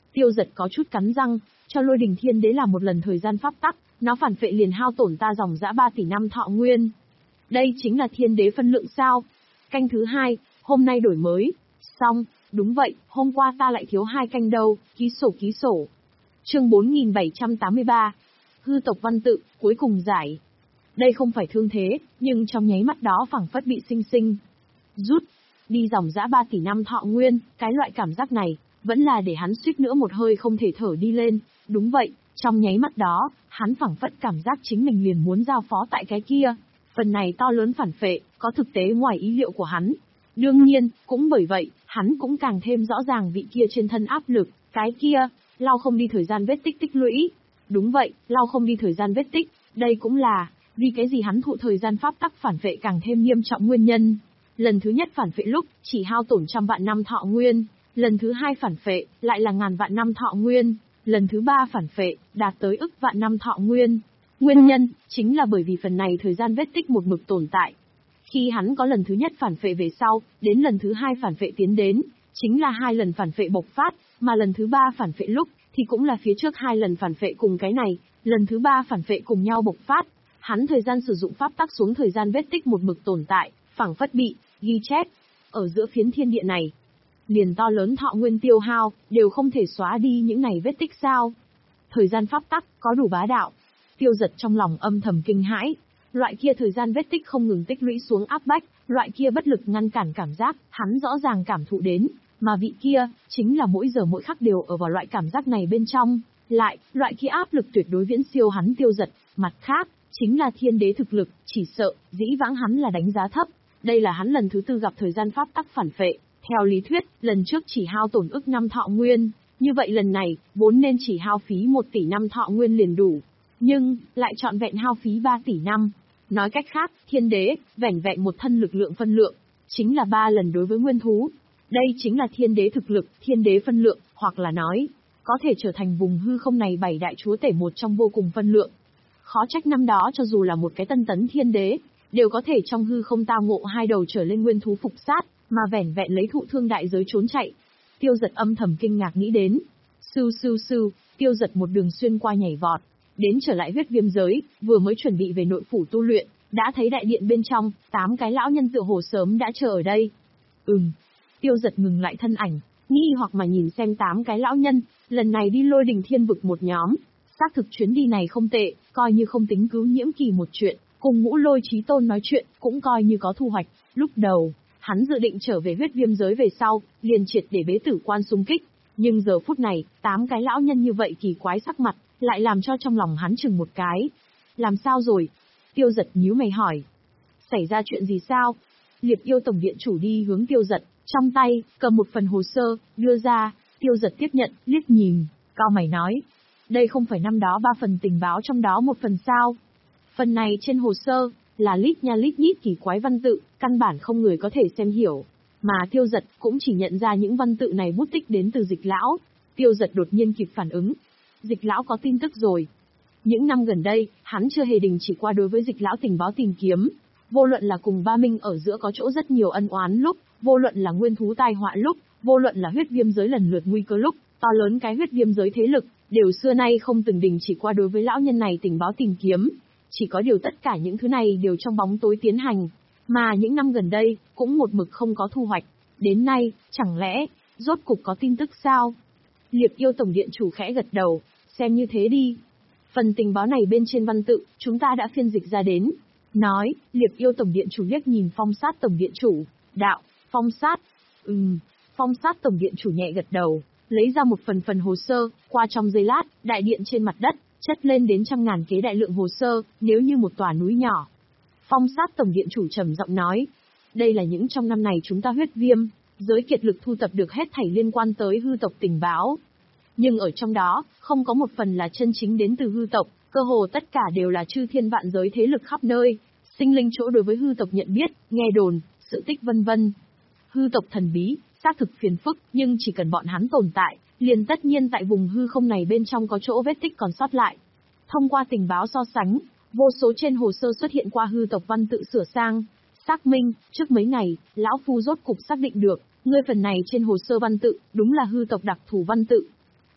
A: Tiêu Giật có chút cắn răng, cho Lôi Đình Thiên Đế là một lần thời gian pháp tắc, nó phản phệ liền hao tổn ta dòng dã ba tỷ năm thọ nguyên. Đây chính là thiên đế phân lượng sao? Canh thứ hai, hôm nay đổi mới. Xong, đúng vậy, hôm qua ta lại thiếu hai canh đâu, ký sổ ký sổ. Chương bốn nghìn bảy trăm tám mươi ba. Hư tộc văn tự, cuối cùng giải. Đây không phải thương thế, nhưng trong nháy mắt đó phảng phất bị sinh sinh rút đi dòng dã ba tỷ năm thọ nguyên, cái loại cảm giác này, vẫn là để hắn suýt nữa một hơi không thể thở đi lên. Đúng vậy, trong nháy mắt đó, hắn phảng phất cảm giác chính mình liền muốn giao phó tại cái kia. Phần này to lớn phản phệ, có thực tế ngoài ý liệu của hắn. Đương nhiên, cũng bởi vậy, hắn cũng càng thêm rõ ràng vị kia trên thân áp lực, cái kia, lau không đi thời gian vết tích tích lũy. Đúng vậy, lau không đi thời gian vết tích, đây cũng là, vì cái gì hắn thụ thời gian pháp tắc phản phệ càng thêm nghiêm trọng nguyên nhân. Lần thứ nhất phản phệ lúc, chỉ hao tổn trăm vạn năm thọ nguyên, lần thứ hai phản phệ, lại là ngàn vạn năm thọ nguyên, lần thứ ba phản phệ, đạt tới ức vạn năm thọ nguyên. Nguyên nhân, chính là bởi vì phần này thời gian vết tích một mực tồn tại. Khi hắn có lần thứ nhất phản phệ về sau, đến lần thứ hai phản phệ tiến đến, chính là hai lần phản phệ bộc phát, mà lần thứ ba phản phệ lúc, thì cũng là phía trước hai lần phản phệ cùng cái này, lần thứ ba phản phệ cùng nhau bộc phát. Hắn thời gian sử dụng pháp tắc xuống thời gian vết tích một mực tồn tại, phảng phất bị ghi chép ở giữa phiến thiên địa này. Liền to lớn thọ nguyên tiêu hao, đều không thể xóa đi những này vết tích sao? Thời gian pháp tắc có đủ bá đạo. Tiêu Giật trong lòng âm thầm kinh hãi. Loại kia thời gian vết tích không ngừng tích lũy xuống áp bách, loại kia bất lực ngăn cản cảm giác, hắn rõ ràng cảm thụ đến, mà vị kia, chính là mỗi giờ mỗi khắc đều ở vào loại cảm giác này bên trong. Lại, loại kia áp lực tuyệt đối viễn siêu hắn Tiêu Giật, mặt khác, chính là thiên đế thực lực, chỉ sợ, dĩ vãng hắn là đánh giá thấp. Đây là hắn lần thứ tư gặp thời gian pháp tắc phản phệ. Theo lý thuyết, lần trước chỉ hao tổn ức năm thọ nguyên, như vậy lần này, vốn nên chỉ hao phí một tỷ năm thọ nguyên liền đủ. Nhưng, lại trọn vẹn hao phí ba tỷ năm. Nói cách khác, thiên đế, vẻn vẹn một thân lực lượng phân lượng, chính là ba lần đối với nguyên thú. Đây chính là thiên đế thực lực, thiên đế phân lượng, hoặc là nói, có thể trở thành vùng hư không này bảy đại chúa tể một trong vô cùng phân lượng. Khó trách năm đó cho dù là một cái tân tấn thiên đế, đều có thể trong hư không tao ngộ hai đầu trở lên nguyên thú phục sát, mà vẻn vẹn lấy thụ thương đại giới trốn chạy. Tiêu Giật âm thầm kinh ngạc nghĩ đến. Sưu sưu sưu, Tiêu Giật một đường xuyên qua nhảy vọt, đến trở lại huyết viêm giới, vừa mới chuẩn bị về nội phủ tu luyện, đã thấy đại điện bên trong, tám cái lão nhân tựa hồ sớm đã chờ ở đây. Ừm. Tiêu Giật ngừng lại thân ảnh, nghi hoặc mà nhìn xem tám cái lão nhân, lần này đi Lôi Đình Thiên Vực một nhóm, xác thực chuyến đi này không tệ, coi như không tính cứu nhiễm kỳ một chuyện, cùng Ngũ Lôi Chí Tôn nói chuyện, cũng coi như có thu hoạch. Lúc đầu, hắn dự định trở về huyết viêm giới về sau, liền triệt để bế tử quan xung kích, nhưng giờ phút này, tám cái lão nhân như vậy kỳ quái sắc mặt, lại làm cho trong lòng hắn chừng một cái. Làm sao rồi? Tiêu Giật nhíu mày hỏi. Xảy ra chuyện gì sao? Liệp Yêu Tổng Điện Chủ đi hướng Tiêu Giật, trong tay, cầm một phần hồ sơ, đưa ra. Tiêu Giật tiếp nhận, liếc nhìn, cao mày nói. Đây không phải năm đó ba phần tình báo trong đó một phần sao? Phần này trên hồ sơ, là lít nha lít nhít kỳ quái văn tự, căn bản không người có thể xem hiểu. Mà Tiêu Giật cũng chỉ nhận ra những văn tự này bút tích đến từ Dịch Lão. Tiêu Giật đột nhiên kịp phản ứng. Dịch Lão có tin tức rồi. Những năm gần đây, hắn chưa hề đình chỉ qua đối với Dịch Lão tình báo tìm kiếm. Vô luận là cùng Ba Minh ở giữa có chỗ rất nhiều ân oán lúc, vô luận là nguyên thú tai họa lúc, vô luận là huyết viêm giới lần lượt nguy cơ lúc, to lớn cái huyết viêm giới thế lực, đều xưa nay không từng đình chỉ qua đối với lão nhân này tình báo tìm kiếm. Chỉ có điều tất cả những thứ này đều trong bóng tối tiến hành, mà những năm gần đây, cũng một mực không có thu hoạch. Đến nay, chẳng lẽ, rốt cục có tin tức sao? Liệp Yêu Tổng Điện Chủ khẽ gật đầu, xem như thế đi. Phần tình báo này bên trên văn tự, chúng ta đã phiên dịch ra đến. Nói, Liệp Yêu Tổng Điện Chủ liếc nhìn Phong Sát Tổng Điện Chủ, đạo, Phong Sát. Ừm, Phong Sát Tổng Điện Chủ nhẹ gật đầu, lấy ra một phần phần hồ sơ, qua trong giây lát, đại điện trên mặt đất, chất lên đến trăm ngàn kế đại lượng hồ sơ, nếu như một tòa núi nhỏ. Phong Sát Tổng Điện Chủ trầm giọng nói, đây là những trong năm này chúng ta huyết viêm, giới kiệt lực thu tập được hết thảy liên quan tới hư tộc tình báo. Nhưng ở trong đó, không có một phần là chân chính đến từ hư tộc, cơ hồ tất cả đều là chư thiên vạn giới thế lực khắp nơi, sinh linh chỗ đối với hư tộc nhận biết, nghe đồn, sự tích vân vân. Hư tộc thần bí, xác thực phiền phức, nhưng chỉ cần bọn hắn tồn tại, liền tất nhiên tại vùng hư không này bên trong có chỗ vết tích còn sót lại. Thông qua tình báo so sánh, vô số trên hồ sơ xuất hiện qua hư tộc văn tự sửa sang, xác minh, trước mấy ngày, lão phu rốt cục xác định được, ngươi phần này trên hồ sơ văn tự, đúng là hư tộc đặc thù văn tự.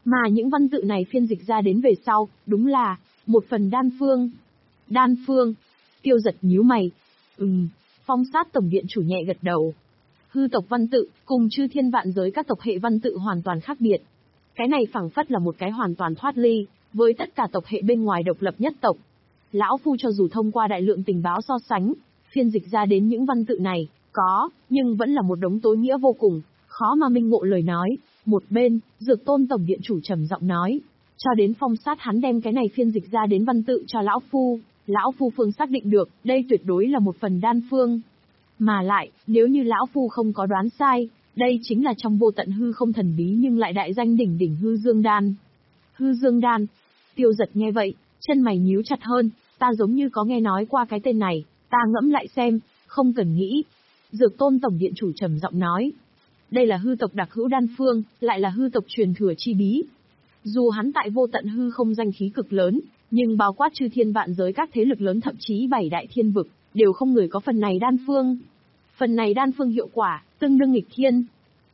A: Mà những văn tự này phiên dịch ra đến về sau, đúng là một phần đan phương. Đan phương? Tiêu Giật nhíu mày. Ừm, Phong Sát tổng điện chủ nhẹ gật đầu. Hư tộc văn tự, cùng chư thiên vạn giới các tộc hệ văn tự hoàn toàn khác biệt. Cái này phảng phất là một cái hoàn toàn thoát ly, với tất cả tộc hệ bên ngoài độc lập nhất tộc. Lão Phu cho dù thông qua đại lượng tình báo so sánh, phiên dịch ra đến những văn tự này, có, nhưng vẫn là một đống tối nghĩa vô cùng, khó mà minh ngộ lời nói. Một bên, Dược Tôn tổng điện chủ trầm giọng nói, cho đến Phong Sát hắn đem cái này phiên dịch ra đến văn tự cho Lão Phu, Lão Phu phương xác định được, đây tuyệt đối là một phần đan phương. Mà lại, nếu như Lão Phu không có đoán sai, đây chính là trong vô tận hư không thần bí nhưng lại đại danh đỉnh đỉnh hư dương đan. Hư dương đan. Tiêu Giật nghe vậy, chân mày nhíu chặt hơn, ta giống như có nghe nói qua cái tên này, ta ngẫm lại xem, không cần nghĩ. Dược Tôn tổng điện chủ trầm giọng nói, đây là hư tộc đặc hữu đan phương, lại là hư tộc truyền thừa chi bí. Dù hắn tại vô tận hư không danh khí cực lớn, nhưng bao quát chư thiên vạn giới các thế lực lớn thậm chí bảy đại thiên vực, đều không người có phần này đan phương. Phần này đan phương hiệu quả, tương đương nghịch thiên.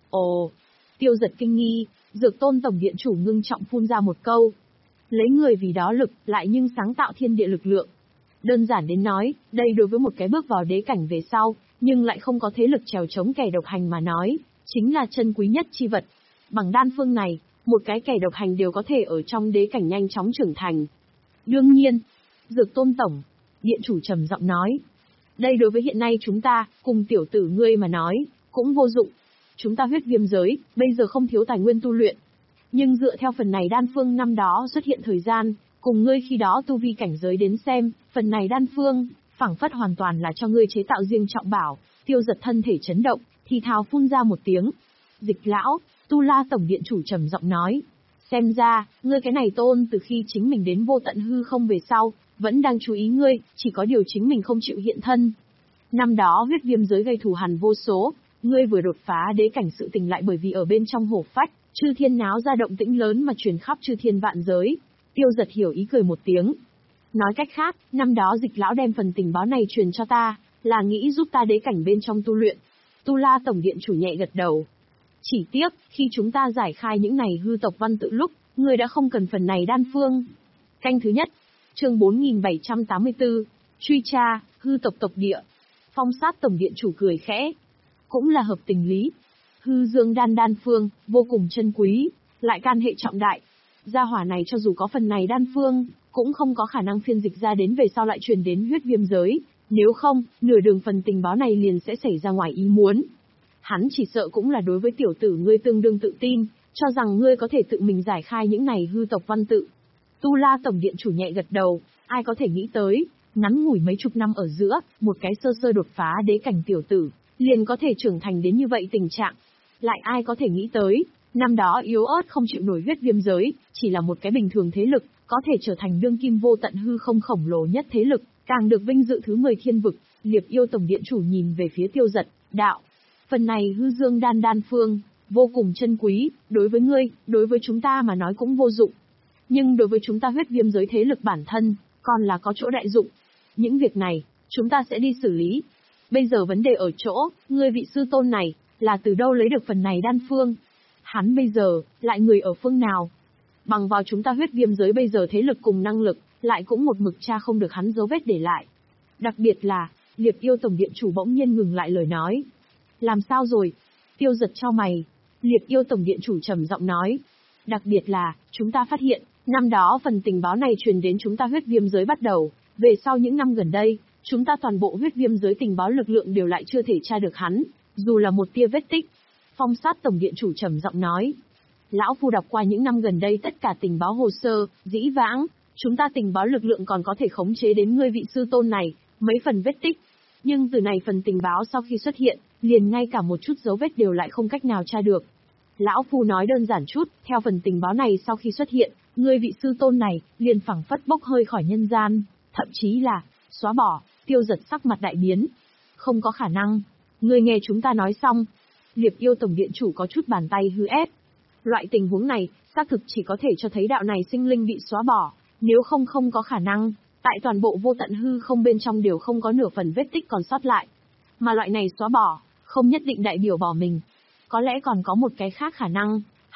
A: Ồ, Tiêu Giật kinh nghi, Dược Tôn tổng điện chủ ngưng trọng phun ra một câu. Lấy người vì đó lực, lại nhưng sáng tạo thiên địa lực lượng. Đơn giản đến nói, đây đối với một cái bước vào đế cảnh về sau, nhưng lại không có thế lực trèo chống kẻ độc hành mà nói, chính là chân quý nhất chi vật. Bằng đan phương này, một cái kẻ độc hành đều có thể ở trong đế cảnh nhanh chóng trưởng thành. Đương nhiên, Dược Tôn tổng điện chủ trầm giọng nói, đây đối với hiện nay chúng ta, cùng tiểu tử ngươi mà nói, cũng vô dụng. Chúng ta huyết viêm giới, bây giờ không thiếu tài nguyên tu luyện. Nhưng dựa theo phần này đan phương năm đó xuất hiện thời gian, cùng ngươi khi đó tu vi cảnh giới đến xem, phần này đan phương, phảng phất hoàn toàn là cho ngươi chế tạo riêng trọng bảo. Tiêu Giật thân thể chấn động, thì thào phun ra một tiếng. Dịch lão, Tu La tổng điện chủ trầm giọng nói, xem ra, ngươi cái này tôn từ khi chính mình đến vô tận hư không về sau, vẫn đang chú ý ngươi, chỉ có điều chính mình không chịu hiện thân. Năm đó huyết viêm giới gây thù hằn vô số, ngươi vừa đột phá đế cảnh sự tình lại bởi vì ở bên trong hổ phách, chư thiên náo ra động tĩnh lớn mà truyền khắp chư thiên vạn giới. Tiêu Giật hiểu ý cười một tiếng. Nói cách khác, năm đó Dịch lão đem phần tình báo này truyền cho ta, là nghĩ giúp ta đế cảnh bên trong tu luyện. Tu La tổng điện chủ nhẹ gật đầu. Chỉ tiếc, khi chúng ta giải khai những này hư tộc văn tự lúc, ngươi đã không cần phần này đan phương. Canh thứ nhất, chương bốn nghìn bảy trăm tám mươi tư, truy tra, hư tộc tộc địa. Phong Sát tổng điện chủ cười khẽ. Cũng là hợp tình lý. Hư dương đan đan phương, vô cùng chân quý, lại can hệ trọng đại. Gia hỏa này cho dù có phần này đan phương, cũng không có khả năng phiên dịch ra đến về sau lại truyền đến huyết viêm giới. Nếu không, nửa đường phần tình báo này liền sẽ xảy ra ngoài ý muốn. Hắn chỉ sợ cũng là đối với tiểu tử ngươi tương đương tự tin, cho rằng ngươi có thể tự mình giải khai những này hư tộc văn tự. Tu La tổng điện chủ nhẹ gật đầu, ai có thể nghĩ tới, ngắn ngủi mấy chục năm ở giữa, một cái sơ sơ đột phá đế cảnh tiểu tử, liền có thể trưởng thành đến như vậy tình trạng. Lại ai có thể nghĩ tới, năm đó yếu ớt không chịu nổi huyết viêm giới, chỉ là một cái bình thường thế lực, có thể trở thành đương kim vô tận hư không khổng lồ nhất thế lực, càng được vinh dự thứ mười thiên vực. Liệp Yêu tổng điện chủ nhìn về phía Tiêu Giật, đạo. Phần này hư dương đan đan phương, vô cùng chân quý, đối với ngươi, đối với chúng ta mà nói cũng vô dụng. Nhưng đối với chúng ta huyết viêm giới thế lực bản thân, còn là có chỗ đại dụng. Những việc này, chúng ta sẽ đi xử lý. Bây giờ vấn đề ở chỗ, ngươi vị sư tôn này, là từ đâu lấy được phần này đan phương? Hắn bây giờ, lại người ở phương nào? Bằng vào chúng ta huyết viêm giới bây giờ thế lực cùng năng lực, lại cũng một mực tra không được hắn dấu vết để lại. Đặc biệt là, Liệp Yêu tổng điện chủ bỗng nhiên ngừng lại lời nói. Làm sao rồi? Tiêu Giật chau mày. Liệp Yêu tổng điện chủ trầm giọng nói. Đặc biệt là, chúng ta phát hiện, năm đó phần tình báo này truyền đến chúng ta huyết viêm giới bắt đầu, về sau những năm gần đây, chúng ta toàn bộ huyết viêm giới tình báo lực lượng đều lại chưa thể tra được hắn, dù là một tia vết tích. Phong Sát tổng điện chủ trầm giọng nói. Lão Phu đọc qua những năm gần đây tất cả tình báo hồ sơ, dĩ vãng, chúng ta tình báo lực lượng còn có thể khống chế đến ngươi vị sư tôn này, mấy phần vết tích. Nhưng từ này phần tình báo sau khi xuất hiện, liền ngay cả một chút dấu vết đều lại không cách nào tra được. Lão Phu nói đơn giản chút, theo phần tình báo này sau khi xuất hiện, ngươi vị sư tôn này, liền phẳng phất bốc hơi khỏi nhân gian, thậm chí là, xóa bỏ. Tiêu Giật sắc mặt đại biến. Không có khả năng. Ngươi nghe chúng ta nói xong. Liệp Yêu tổng điện chủ có chút bàn tay hư ép. Loại tình huống này, xác thực chỉ có thể cho thấy đạo này sinh linh bị xóa bỏ, nếu không không có khả năng, tại toàn bộ vô tận hư không bên trong đều không có nửa phần vết tích còn sót lại. Mà loại này xóa bỏ, không nhất định đại biểu bỏ mình. Có lẽ còn có một cái khác khả năng,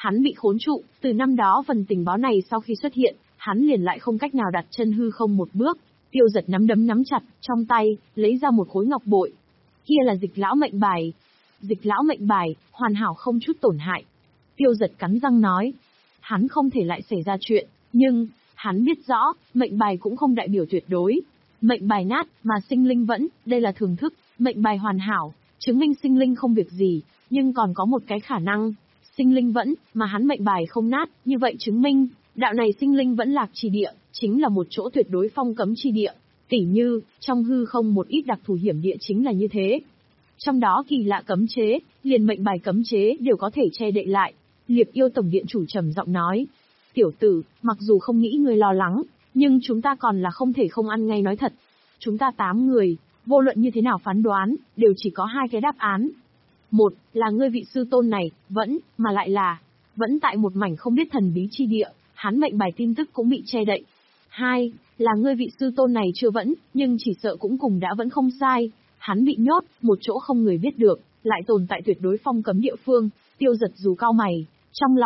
A: Hắn bị khốn trụ, từ năm đó phần tình báo này sau khi xuất hiện, hắn liền lại không cách nào đặt chân hư không một bước. Tiêu Giật nắm đấm nắm chặt, trong tay, lấy ra một khối ngọc bội. Kia là Dịch lão mệnh bài. Dịch lão mệnh bài, hoàn hảo không chút tổn hại. Tiêu Giật cắn răng nói. Hắn không thể lại xảy ra chuyện, nhưng, hắn biết rõ, mệnh bài cũng không đại biểu tuyệt đối. Mệnh bài nát, mà sinh linh vẫn, đây là thường thức, mệnh bài hoàn hảo, chứng minh sinh linh không việc gì, nhưng còn có một cái khả năng. Sinh linh vẫn, mà hắn mệnh bài không nát, như vậy chứng minh, đạo này sinh linh vẫn lạc trì địa, chính là một chỗ tuyệt đối phong cấm chi địa. Tỉ như, trong hư không một ít đặc thù hiểm địa chính là như thế. Trong đó kỳ lạ cấm chế, liền mệnh bài cấm chế đều có thể che đậy lại. Liệp yêu tổng điện chủ trầm giọng nói. Tiểu tử, mặc dù không nghĩ ngươi lo lắng, nhưng chúng ta còn là không thể không ăn ngay nói thật. Chúng ta tám người, vô luận như thế nào phán đoán, đều chỉ có hai cái đáp án. Một, là ngươi vị sư tôn này, vẫn, mà lại là, vẫn tại một mảnh không biết thần bí chi địa, hắn mệnh bài tin tức cũng bị che đậy. Hai, là ngươi vị sư tôn này chưa vẫn, nhưng chỉ sợ cũng cùng đã vẫn không sai, hắn bị nhốt, một chỗ không người biết được, lại tồn tại tuyệt đối phong cấm địa phương. Tiêu Giật dù cao mày, trong lòng